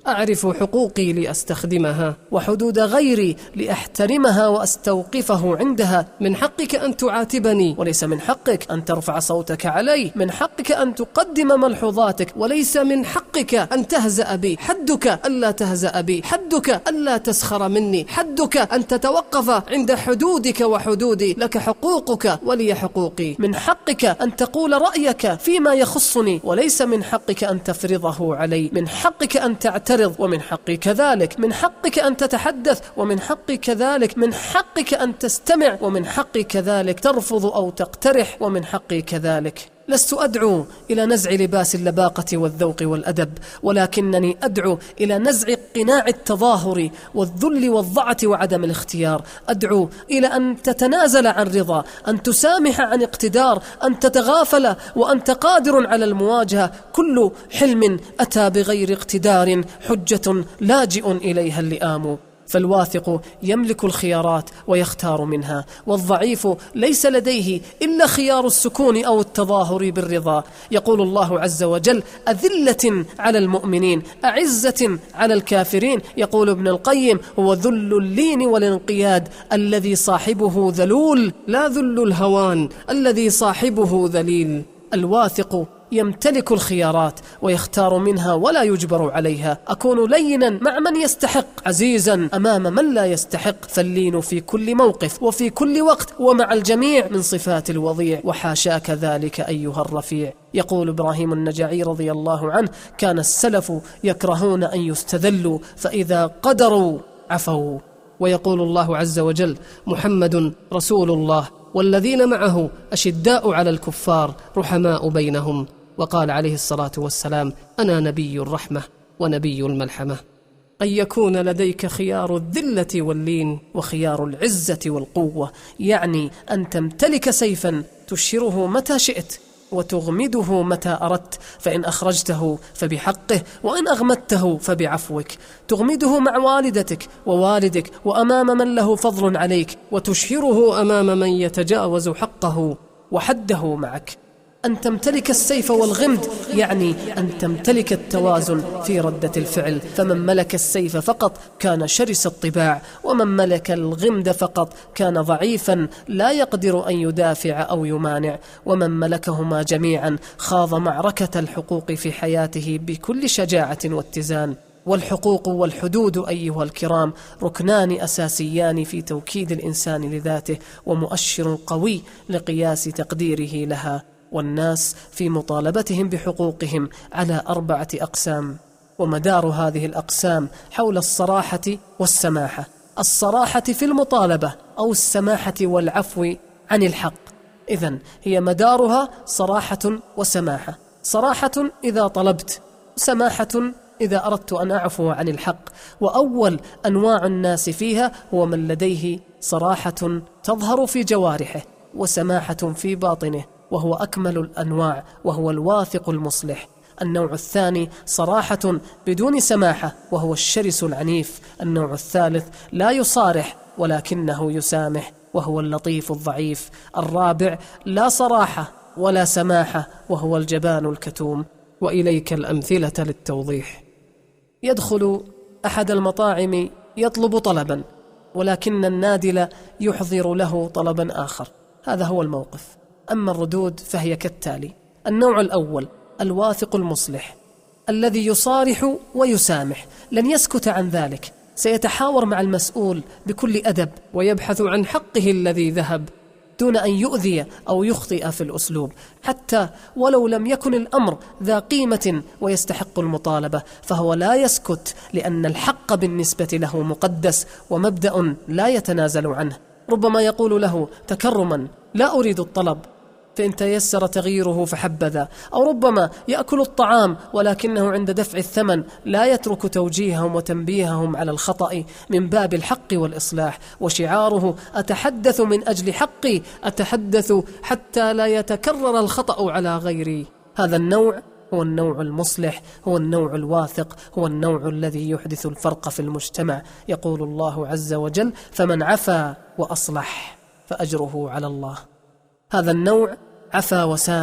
أعرف حقوقي لأستخدمها، وحدود غيري لأحترمها وأستوقفه عندها. من حقك أن تعاتبني وليس من حقك أن ترفع صوتك علي. من حقك أن تقدم ملحوظاتك وليس من حقك أن تهزأ بي. حدك ألا تهزأ بي، حدك ألا تسخر مني، حدك أن تتوقف عند حدودك وحدودي. لك حقوقك ولي حقوقي. من حقك أن تقول رأيك فيما يخصني وليس من حقك أن تفرضه علي. من حقك أن تعترض ومن حقي كذلك. من حقك أن تتحدث ومن حقي كذلك. من حقك أن تستمع ومن حقي كذلك. ترفض أو تقترح ومن حقي كذلك. لست أدعو إلى نزع لباس اللباقة والذوق والأدب، ولكنني أدعو إلى نزع قناع التظاهر والذل والضعة وعدم الاختيار. أدعو إلى أن تتنازل عن رضا، أن تسامح عن اقتدار، أن تتغافل وأنت قادر على المواجهة. كل حلم أتى بغير اقتدار حجة لاجئ إليها اللئام. فالواثق يملك الخيارات ويختار منها، والضعيف ليس لديه إلا خيار السكون أو التظاهر بالرضا. يقول الله عز وجل: أذلة على المؤمنين أعزة على الكافرين. يقول ابن القيم: هو ذل اللين والانقياد الذي صاحبه ذلول، لا ذل الهوان الذي صاحبه ذليل. الواثق يمتلك الخيارات ويختار منها ولا يجبر عليها. أكون لينا مع من يستحق، عزيزا أمام من لا يستحق. فاللين في كل موقف وفي كل وقت ومع الجميع من صفات الوضيع، وحاشاك ذلك أيها الرفيع. يقول إبراهيم النجعي رضي الله عنه: كان السلف يكرهون أن يستذلوا، فإذا قدروا عفوا. ويقول الله عز وجل: محمد رسول الله والذين معه أشداء على الكفار رحماء بينهم. وقال عليه الصلاة والسلام: أنا نبي الرحمة ونبي الملحمة. أن يكون لديك خيار الذلة واللين وخيار العزة والقوة، يعني أن تمتلك سيفا تشهره متى شئت وتغمده متى أردت، فإن أخرجته فبحقه وإن أغمدته فبعفوك. تغمده مع والدتك ووالدك وأمام من له فضل عليك، وتشهره أمام من يتجاوز حقه وحده معك. أن تمتلك السيف والغمد يعني أن تمتلك التوازن في ردة الفعل. فمن ملك السيف فقط كان شرس الطباع، ومن ملك الغمد فقط كان ضعيفا لا يقدر أن يدافع أو يمانع. ومن ملكهما جميعا خاض معركة الحقوق في حياته بكل شجاعة واتزان. والحقوق والحدود أيها الكرام ركنان أساسيان في توكيد الإنسان لذاته، ومؤشر قوي لقياس تقديره لها. والناس في مطالبتهم بحقوقهم على أربعة أقسام، ومدار هذه الأقسام حول الصراحة والسماحة. الصراحة في المطالبة أو السماحة والعفو عن الحق. إذن هي مدارها صراحة وسماحة. صراحة إذا طلبت، سماحة إذا أردت أن أعفو عن الحق. وأول أنواع الناس فيها هو من لديه صراحة تظهر في جوارحه وسماحة في باطنه، وهو أكمل الأنواع، وهو الواثق المصلح. النوع الثاني صراحة بدون سماحة، وهو الشرس العنيف. النوع الثالث لا يصارح ولكنه يسامح، وهو اللطيف الضعيف. الرابع لا صراحة ولا سماحة، وهو الجبان الكتوم. وإليك الأمثلة للتوضيح. يدخل أحد المطاعم يطلب طلبا، ولكن النادل يحضر له طلبا آخر. هذا هو الموقف. أما الردود فهي كالتالي: النوع الأول الواثق المصلح الذي يصارح ويسامح، لن يسكت عن ذلك، سيتحاور مع المسؤول بكل أدب ويبحث عن حقه الذي ذهب دون أن يؤذي أو يخطئ في الأسلوب، حتى ولو لم يكن الأمر ذا قيمة ويستحق المطالبة، فهو لا يسكت، لأن الحق بالنسبة له مقدس ومبدأ لا يتنازل عنه. ربما يقول له تكرما: لا أريد الطلب، فإن تيسر تغييره فحبذا. أو ربما يأكل الطعام ولكنه عند دفع الثمن لا يترك توجيههم وتنبيههم على الخطأ من باب الحق والإصلاح، وشعاره: أتحدث من أجل حقي، أتحدث حتى لا يتكرر الخطأ على غيري. هذا النوع هو النوع المصلح، هو النوع الواثق، هو النوع الذي يحدث الفرق في المجتمع. يقول الله عز وجل: فمن عفا وأصلح فأجره على الله. هذا النوع عفا وسامح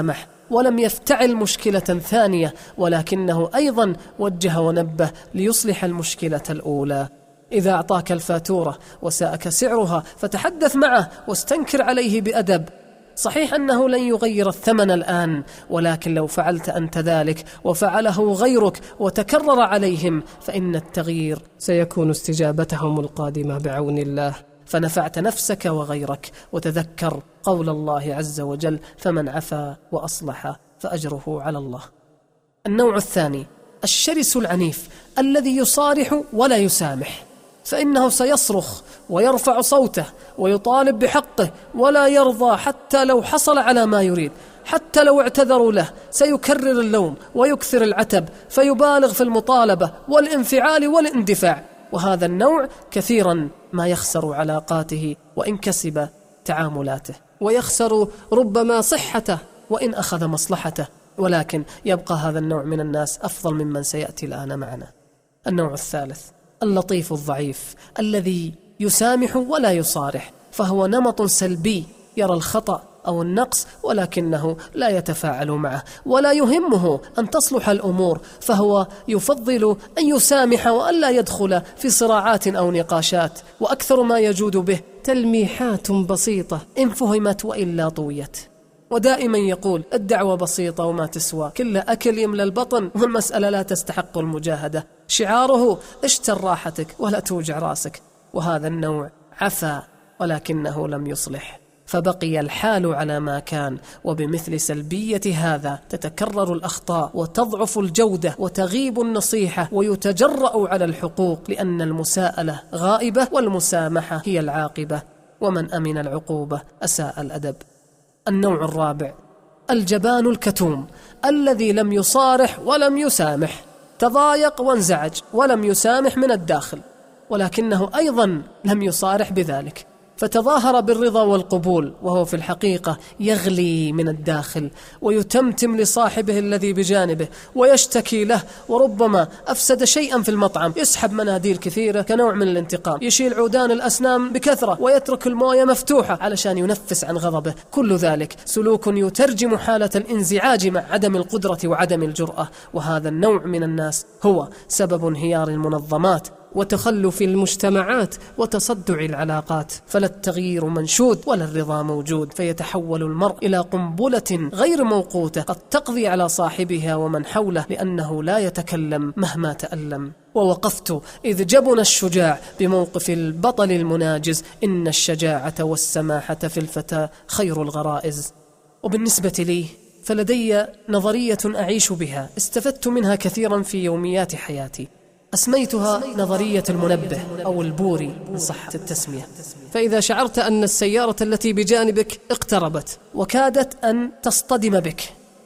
ولم يفتعل مشكلة ثانية، ولكنه أيضا وجه ونبه ليصلح المشكلة الأولى. إذا أعطاك الفاتورة وساءك سعرها فتحدث معه واستنكر عليه بأدب. صحيح أنه لن يغير الثمن الآن، ولكن لو فعلت أنت ذلك وفعله غيرك وتكرر عليهم فإن التغيير سيكون استجابتهم القادمة بعون الله، فنفعت نفسك وغيرك. وتذكر قول الله عز وجل: فمن عفا وأصلح فأجره على الله. النوع الثاني الشرس العنيف الذي يصارح ولا يسامح، فإنه سيصرخ ويرفع صوته ويطالب بحقه ولا يرضى حتى لو حصل على ما يريد، حتى لو اعتذروا له سيكرر اللوم ويكثر العتب، فيبالغ في المطالبة والانفعال والاندفاع. وهذا النوع كثيرا ما يخسر علاقاته وإن كسب تعاملاته، ويخسر ربما صحته وإن أخذ مصلحته، ولكن يبقى هذا النوع من الناس أفضل ممن سيأتي الآن معنا. النوع الثالث اللطيف الضعيف الذي يسامح ولا يصارح، فهو نمط سلبي يرى الخطأ أو النقص ولكنه لا يتفاعل معه ولا يهمه أن تصلح الأمور، فهو يفضل أن يسامح وأن لا يدخل في صراعات أو نقاشات، وأكثر ما يجود به تلميحات بسيطة إن فهمت وإلا طويت. ودائما يقول: الدعوة بسيطة وما تسوى، كل أكل يملى البطن والمسألة لا تستحق المجاهدة. شعاره: اشتر راحتك ولا توجع راسك. وهذا النوع عفا ولكنه لم يصلح، فبقي الحال على ما كان. وبمثل سلبية هذا تتكرر الأخطاء وتضعف الجودة وتغيب النصيحة ويتجرأ على الحقوق، لأن المساءلة غائبة والمسامحة هي العاقبة، ومن أمن العقوبة أساء الأدب. النوع الرابع الجبان الكتوم الذي لم يصارح ولم يسامح، تضايق وانزعج ولم يسامح من الداخل، ولكنه أيضا لم يصارح بذلك، فتظاهر بالرضا والقبول وهو في الحقيقة يغلي من الداخل ويتمتم لصاحبه الذي بجانبه ويشتكي له، وربما أفسد شيئا في المطعم، يسحب مناديل كثيرة كنوع من الانتقام، يشيل عودان الأسنان بكثرة ويترك الموية مفتوحة علشان ينفس عن غضبه. كل ذلك سلوك يترجم حالة الانزعاج مع عدم القدرة وعدم الجرأة، وهذا النوع من الناس هو سبب انهيار المنظمات وتخلف المجتمعات وتصدع العلاقات. فلا التغيير منشود ولا الرضا موجود، فيتحول المرء إلى قنبلة غير موقوتة قد تقضي على صاحبها ومن حوله، لأنه لا يتكلم مهما تألم. ووقفت إذ جبن الشجاع بموقف البطل المناجز، إن الشجاعة والسماحة في الفتى خير الغرائز. وبالنسبة لي فلدي نظرية أعيش بها، استفدت منها كثيرا في يوميات حياتي، أسميتها نظرية المنبه أو البوري إن صح التسمية. فإذا شعرت أن السيارة التي بجانبك اقتربت وكادت أن تصطدم بك،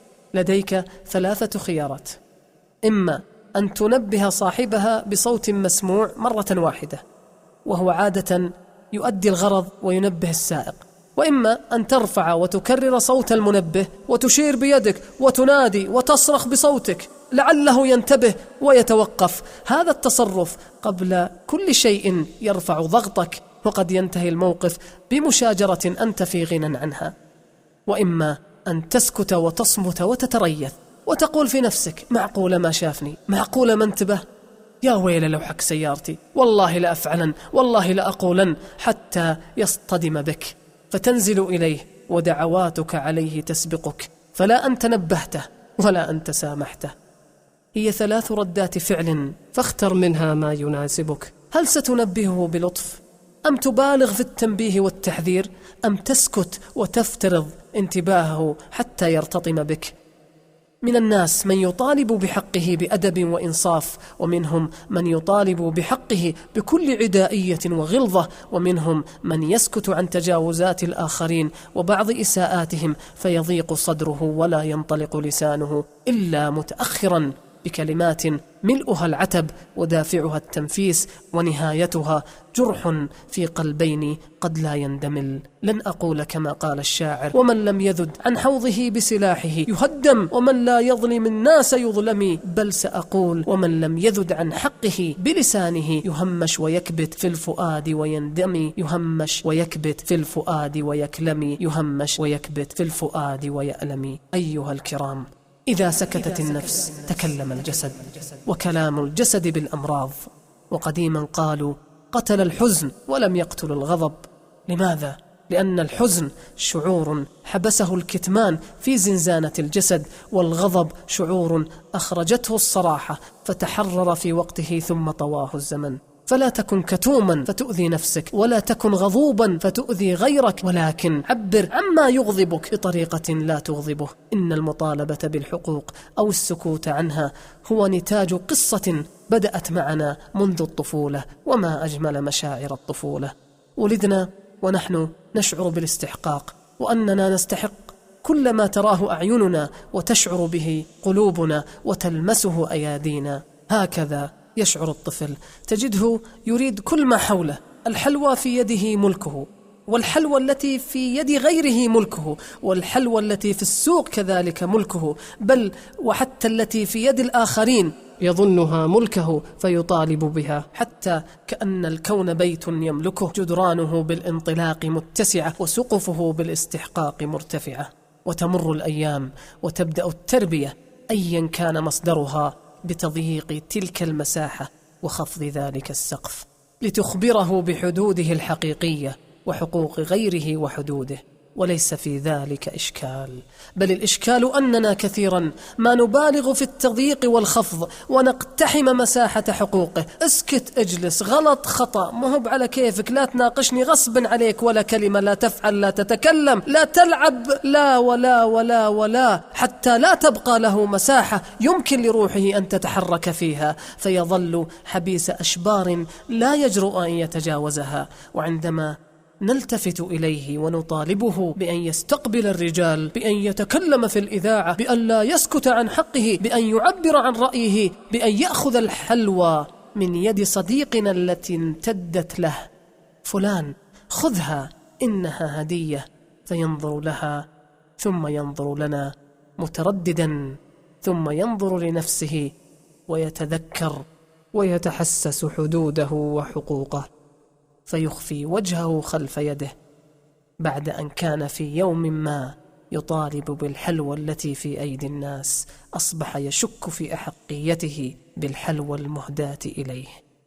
لديك ثلاثة خيارات: إما أن تنبه صاحبها بصوت مسموع مرة واحدة، وهو عادة يؤدي الغرض وينبه السائق، وإما أن ترفع وتكرر صوت المنبه وتشير بيدك وتنادي وتصرخ بصوتك لعله ينتبه ويتوقف. هذا التصرف قبل كل شيء يرفع ضغطك، وقد ينتهي الموقف بمشاجرة أنت في غنى عنها. وإما أن تسكت وتصمت وتتريث وتقول في نفسك: معقولة ما شافني، معقولة ما انتبه، يا ويل لو حك سيارتي، والله لأفعلن، والله لأقولن، حتى يصطدم بك، فتنزل إليه ودعواتك عليه تسبقك، فلا أنت نبهته ولا أنت سامحته. هي ثلاث ردات فعل، فاختر منها ما يناسبك. هل ستنبهه بلطف، أم تبالغ في التنبيه والتحذير، أم تسكت وتفترض انتباهه حتى يرتطم بك؟ من الناس من يطالب بحقه بأدب وإنصاف، ومنهم من يطالب بحقه بكل عدائية وغلظة، ومنهم من يسكت عن تجاوزات الآخرين وبعض إساءاتهم فيضيق صدره ولا ينطلق لسانه إلا متأخرا بكلمات ملؤها العتب ودافعها التنفيس ونهايتها جرح في قلبين قد لا يندمل. لن أقول كما قال الشاعر: ومن لم يذد عن حوضه بسلاحه يهدم، ومن لا يظلم الناس يظلمي، بل سأقول: ومن لم يذد عن حقه بلسانه يهمش ويكبت في الفؤاد ويندمي، يهمش ويكبت في الفؤاد ويكلمي، يهمش ويكبت في الفؤاد ويألمي. أيها الكرام، إذا سكتت النفس تكلم الجسد، وكلام الجسد بالأمراض. وقديما قالوا: قتل الحزن ولم يقتل الغضب. لماذا؟ لأن الحزن شعور حبسه الكتمان في زنزانة الجسد، والغضب شعور أخرجته الصراحة فتحرر في وقته ثم طواه الزمن. فلا تكن كتوما فتؤذي نفسك، ولا تكن غضوبا فتؤذي غيرك، ولكن عبر عما يغضبك بطريقة لا تغضبه. إن المطالبة بالحقوق أو السكوت عنها هو نتاج قصة بدأت معنا منذ الطفولة، وما أجمل مشاعر الطفولة. ولدنا ونحن نشعر بالاستحقاق، وأننا نستحق كل ما تراه أعيننا وتشعر به قلوبنا وتلمسه أيادينا. هكذا يشعر الطفل، تجده يريد كل ما حوله. الحلوى في يده ملكه، والحلوى التي في يد غيره ملكه، والحلوى التي في السوق كذلك ملكه، بل وحتى التي في يد الآخرين يظنها ملكه فيطالب بها، حتى كأن الكون بيت يملكه، جدرانه بالانطلاق متسعة وسقفه بالاستحقاق مرتفعة. وتمر الأيام وتبدأ التربية أيا كان مصدرها بتضييق تلك المساحة وخفض ذلك السقف، لتخبره بحدوده الحقيقية وحقوق غيره وحدوده. وليس في ذلك إشكال، بل الإشكال أننا كثيرا ما نبالغ في التضييق والخفض ونقتحم مساحة حقوقه. اسكت، اجلس، غلط، خطأ، مهب على كيفك، لا تناقشني غصب عليك، ولا كلمة، لا تفعل، لا تتكلم، لا تلعب، لا ولا ولا ولا، حتى لا تبقى له مساحة يمكن لروحه أن تتحرك فيها، فيظل حبيس أشبار لا يجرؤ أن يتجاوزها. وعندما نلتفت إليه ونطالبه بأن يستقبل الرجال، بأن يتكلم في الإذاعة، بأن لا يسكت عن حقه، بأن يعبر عن رأيه، بأن يأخذ الحلوى من يد صديقنا التي امتدت له: فلان خذها إنها هدية، فينظر لها ثم ينظر لنا مترددا، ثم ينظر لنفسه ويتذكر ويتحسس حدوده وحقوقه، فيخفي وجهه خلف يده، بعد أن كان في يوم ما يطالب بالحلوى التي في أيدي الناس، أصبح يشك في أحقيته بالحلوى المهداة إليه.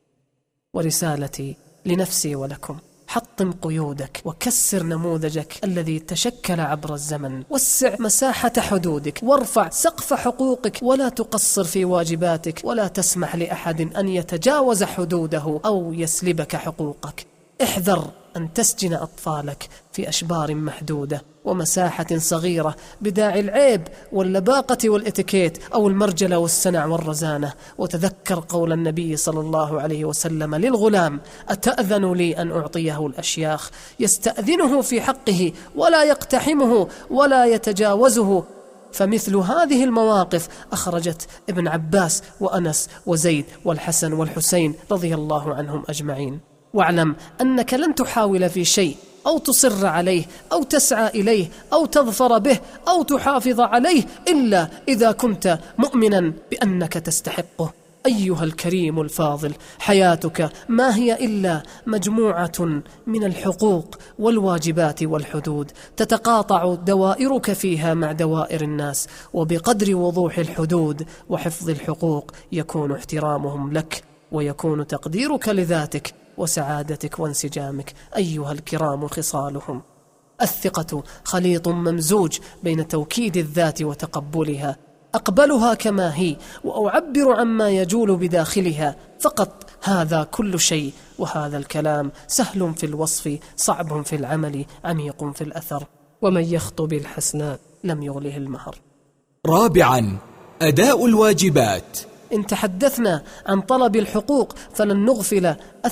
ورسالتي لنفسي ولكم: حطم قيودك وكسر نموذجك الذي تشكل عبر الزمن، وسع مساحة حدودك وارفع سقف حقوقك، ولا تقصر في واجباتك، ولا تسمح لأحد أن يتجاوز حدوده أو يسلبك حقوقك. احذر أن تسجن أطفالك في أشبار محدودة ومساحة صغيرة بداعي العيب واللباقة والإتيكيت أو المرجلة والسنع والرزانة. وتذكر قول النبي صلى الله عليه وسلم للغلام: أتأذن لي أن أعطيه الأشياخ؟ يستأذنه في حقه ولا يقتحمه ولا يتجاوزه. فمثل هذه المواقف أخرجت ابن عباس وأنس وزيد والحسن والحسين رضي الله عنهم أجمعين. واعلم أنك لن تحاول في شيء أو تصر عليه أو تسعى إليه أو تظفر به أو تحافظ عليه إلا إذا كنت مؤمنا بأنك تستحقه. أيها الكريم الفاضل، حياتك ما هي إلا مجموعة من الحقوق والواجبات والحدود، تتقاطع دوائرك فيها مع دوائر الناس، وبقدر وضوح الحدود وحفظ الحقوق يكون احترامهم لك، ويكون تقديرك لذاتك وسعادتك وانسجامك. أيها الكرام، خصالهم: الثقة خليط ممزوج بين توكيد الذات وتقبلها، أقبلها كما هي وأعبر عما يجول بداخلها فقط. هذا كل شيء، وهذا الكلام سهل في الوصف، صعب في العمل، عميق في الأثر. ومن يخطب الحسناء لم يغله المهر. رابعا: أداء الواجبات. إن تحدثنا عن طلب الحقوق فلن نغفل أثر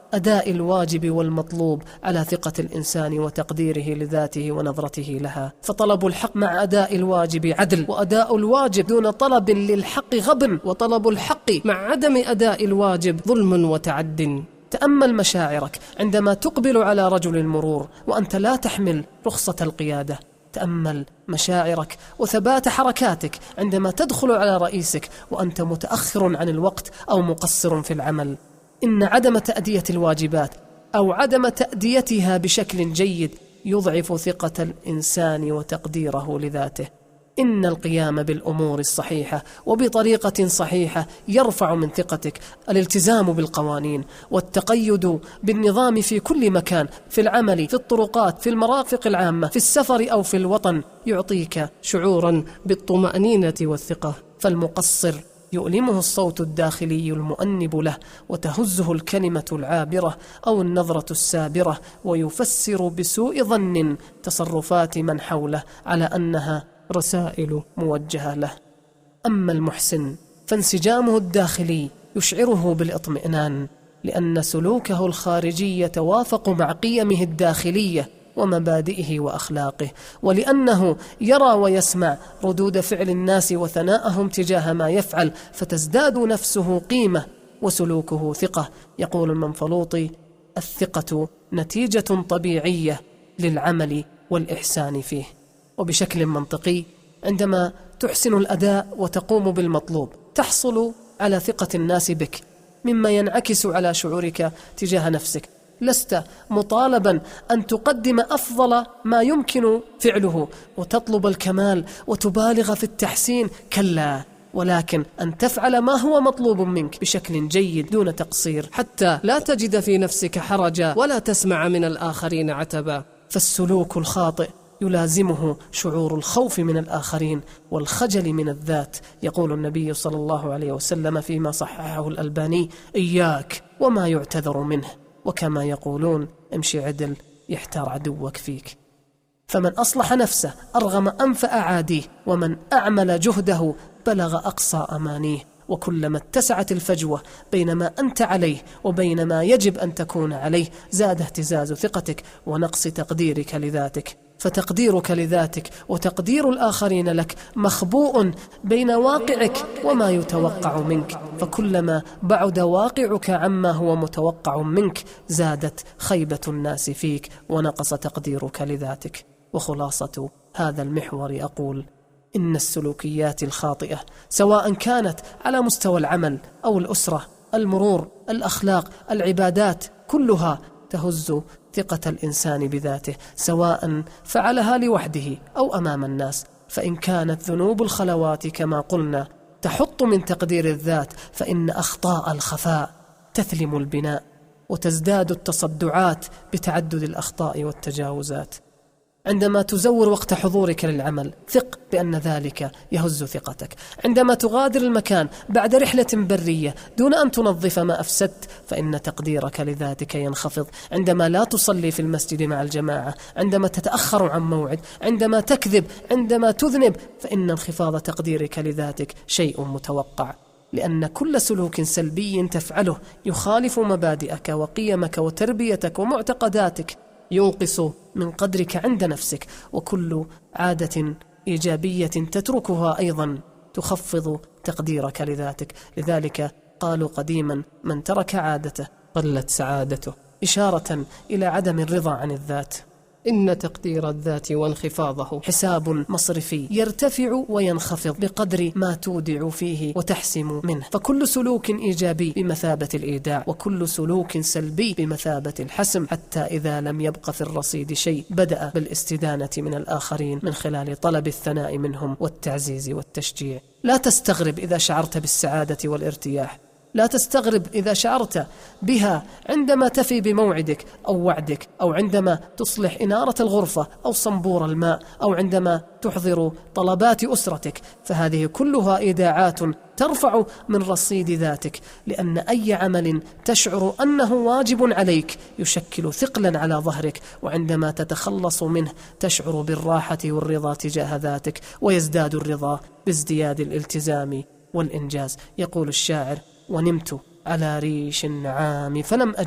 أداء الواجب والمطلوب على ثقة الإنسان وتقديره لذاته ونظرته لها. فطلب الحق مع أداء الواجب عدل، وأداء الواجب دون طلب للحق غبن، وطلب الحق مع عدم أداء الواجب ظلم وتعد. تأمل مشاعرك عندما تقبل على رجل المرور وأنت لا تحمل رخصة القيادة. تأمل مشاعرك وثبات حركاتك عندما تدخل على رئيسك وأنت متأخر عن الوقت أو مقصر في العمل. إن عدم تأدية الواجبات أو عدم تأديتها بشكل جيد يضعف ثقة الإنسان وتقديره لذاته. إن القيام بالأمور الصحيحة وبطريقة صحيحة يرفع من ثقتك. الالتزام بالقوانين والتقيد بالنظام في كل مكان، في العمل، في الطرقات، في المرافق العامة، في السفر أو في الوطن، يعطيك شعورا بالطمأنينة والثقة. فالمقصر يؤلمه الصوت الداخلي المؤنب له، وتهزه الكلمة العابرة أو النظرة السابرة، ويفسر بسوء ظن تصرفات من حوله على أنها رسائل موجهة له. أما المحسن فانسجامه الداخلي يشعره بالاطمئنان، لأن سلوكه الخارجي يتوافق مع قيمه الداخلية ومبادئه وأخلاقه، ولأنه يرى ويسمع ردود فعل الناس وثناءهم تجاه ما يفعل، فتزداد نفسه قيمة وسلوكه ثقة. يقول المنفلوطي: الثقة نتيجة طبيعية للعمل والإحسان فيه. وبشكل منطقي، عندما تحسن الأداء وتقوم بالمطلوب تحصل على ثقة الناس بك، مما ينعكس على شعورك تجاه نفسك. لست مطالبا أن تقدم أفضل ما يمكن فعله وتطلب الكمال وتبالغ في التحسين، كلا، ولكن أن تفعل ما هو مطلوب منك بشكل جيد دون تقصير، حتى لا تجد في نفسك حرجا ولا تسمع من الآخرين عتبا. فالسلوك الخاطئ يلازمه شعور الخوف من الآخرين والخجل من الذات. يقول النبي صلى الله عليه وسلم فيما صححه الألباني: إياك وما يعتذر منه، وكما يقولون: امشي عدل يحتار عدوك فيك. فمن أصلح نفسه أرغم أنف أعاديه، ومن أعمل جهده بلغ أقصى أمانيه. وكلما اتسعت الفجوة بين ما أنت عليه وبين ما يجب أن تكون عليه زاد اهتزاز ثقتك ونقص تقديرك لذاتك. فتقديرك لذاتك وتقدير الآخرين لك مخبوء بين واقعك وما يتوقع منك، فكلما بعد واقعك عما هو متوقع منك زادت خيبة الناس فيك ونقص تقديرك لذاتك. وخلاصة هذا المحور أقول: إن السلوكيات الخاطئة سواء كانت على مستوى العمل أو الأسرة، المرور، الأخلاق، العبادات، كلها تهز ثقة الإنسان بذاته، سواء فعلها لوحده أو أمام الناس. فإن كانت ذنوب الخلوات كما قلنا تحط من تقدير الذات، فإن أخطاء الخفاء تثلم البناء، وتزداد التصدعات بتعدد الأخطاء والتجاوزات. عندما تزور وقت حضورك للعمل ثق بأن ذلك يهز ثقتك. عندما تغادر المكان بعد رحلة برية دون أن تنظف ما أفسدت فإن تقديرك لذاتك ينخفض. عندما لا تصلي في المسجد مع الجماعة، عندما تتأخر عن موعد، عندما تكذب، عندما تذنب، فإن انخفاض تقديرك لذاتك شيء متوقع، لأن كل سلوك سلبي تفعله يخالف مبادئك وقيمك وتربيتك ومعتقداتك، ينقص من قدرك عند نفسك. وكل عادة إيجابية تتركها أيضا تخفض تقديرك لذاتك. لذلك قالوا قديما: من ترك عادته قلت سعادته، إشارة إلى عدم الرضا عن الذات. إن تقدير الذات وانخفاضه حساب مصرفي يرتفع وينخفض بقدر ما تودع فيه وتحسم منه. فكل سلوك إيجابي بمثابة الإيداع، وكل سلوك سلبي بمثابة الحسم، حتى إذا لم يبق في الرصيد شيء بدأ بالاستدانة من الآخرين من خلال طلب الثناء منهم والتعزيز والتشجيع. لا تستغرب إذا شعرت بالسعادة والارتياح، لا تستغرب إذا شعرت بها عندما تفي بموعدك أو وعدك، أو عندما تصلح إنارة الغرفة أو صنبور الماء، أو عندما تحضر طلبات أسرتك، فهذه كلها إيداعات ترفع من رصيد ذاتك، لأن أي عمل تشعر أنه واجب عليك يشكل ثقلا على ظهرك، وعندما تتخلص منه تشعر بالراحة والرضا تجاه ذاتك، ويزداد الرضا بازدياد الالتزام والإنجاز. يقول الشاعر: ونمت على ريش النعام فلم أجد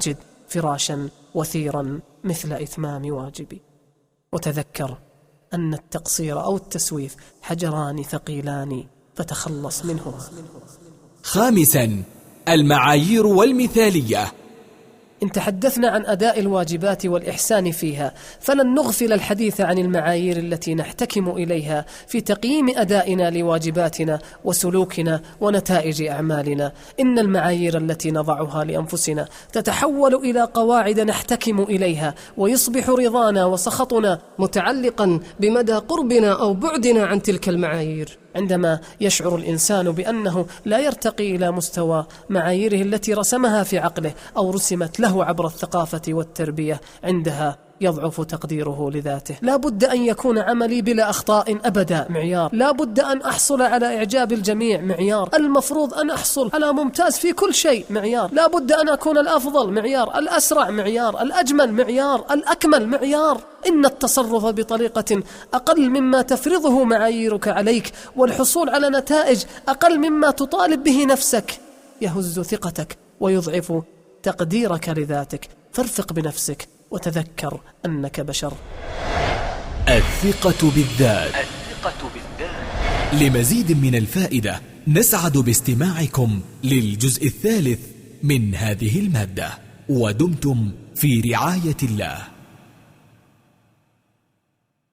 فراشا وثيرا مثل إتمام واجبي. وتذكر أن التقصير أو التسويف حجران ثقيلان فتخلص منهما. خامسا، المعايير والمثالية. إن تحدثنا عن أداء الواجبات والإحسان فيها، فلن نغفل الحديث عن المعايير التي نحتكم إليها في تقييم أدائنا لواجباتنا وسلوكنا ونتائج أعمالنا. إن المعايير التي نضعها لأنفسنا تتحول إلى قواعد نحتكم إليها، ويصبح رضانا وسخطنا متعلقا بمدى قربنا أو بعدنا عن تلك المعايير. عندما يشعر الإنسان بأنه لا يرتقي إلى مستوى معاييره التي رسمها في عقله أو رسمت له عبر الثقافة والتربية، عندها يضعف تقديره لذاته. لا بد أن يكون عملي بلا أخطاء أبدا معيار، لا بد أن أحصل على إعجاب الجميع معيار، المفروض أن أحصل على ممتاز في كل شيء معيار، لا بد أن أكون الأفضل معيار، الأسرع معيار، الأجمل معيار، الأكمل معيار. إن التصرف بطريقة أقل مما تفرضه معاييرك عليك والحصول على نتائج أقل مما تطالب به نفسك يهز ثقتك ويضعف تقديرك لذاتك. فارفق بنفسك وتذكر أنك بشر. الثقة بالذات. الثقة بالذات. لمزيد من الفائدة نسعد باستماعكم للجزء الثالث من هذه المادة، ودمتم في رعاية الله.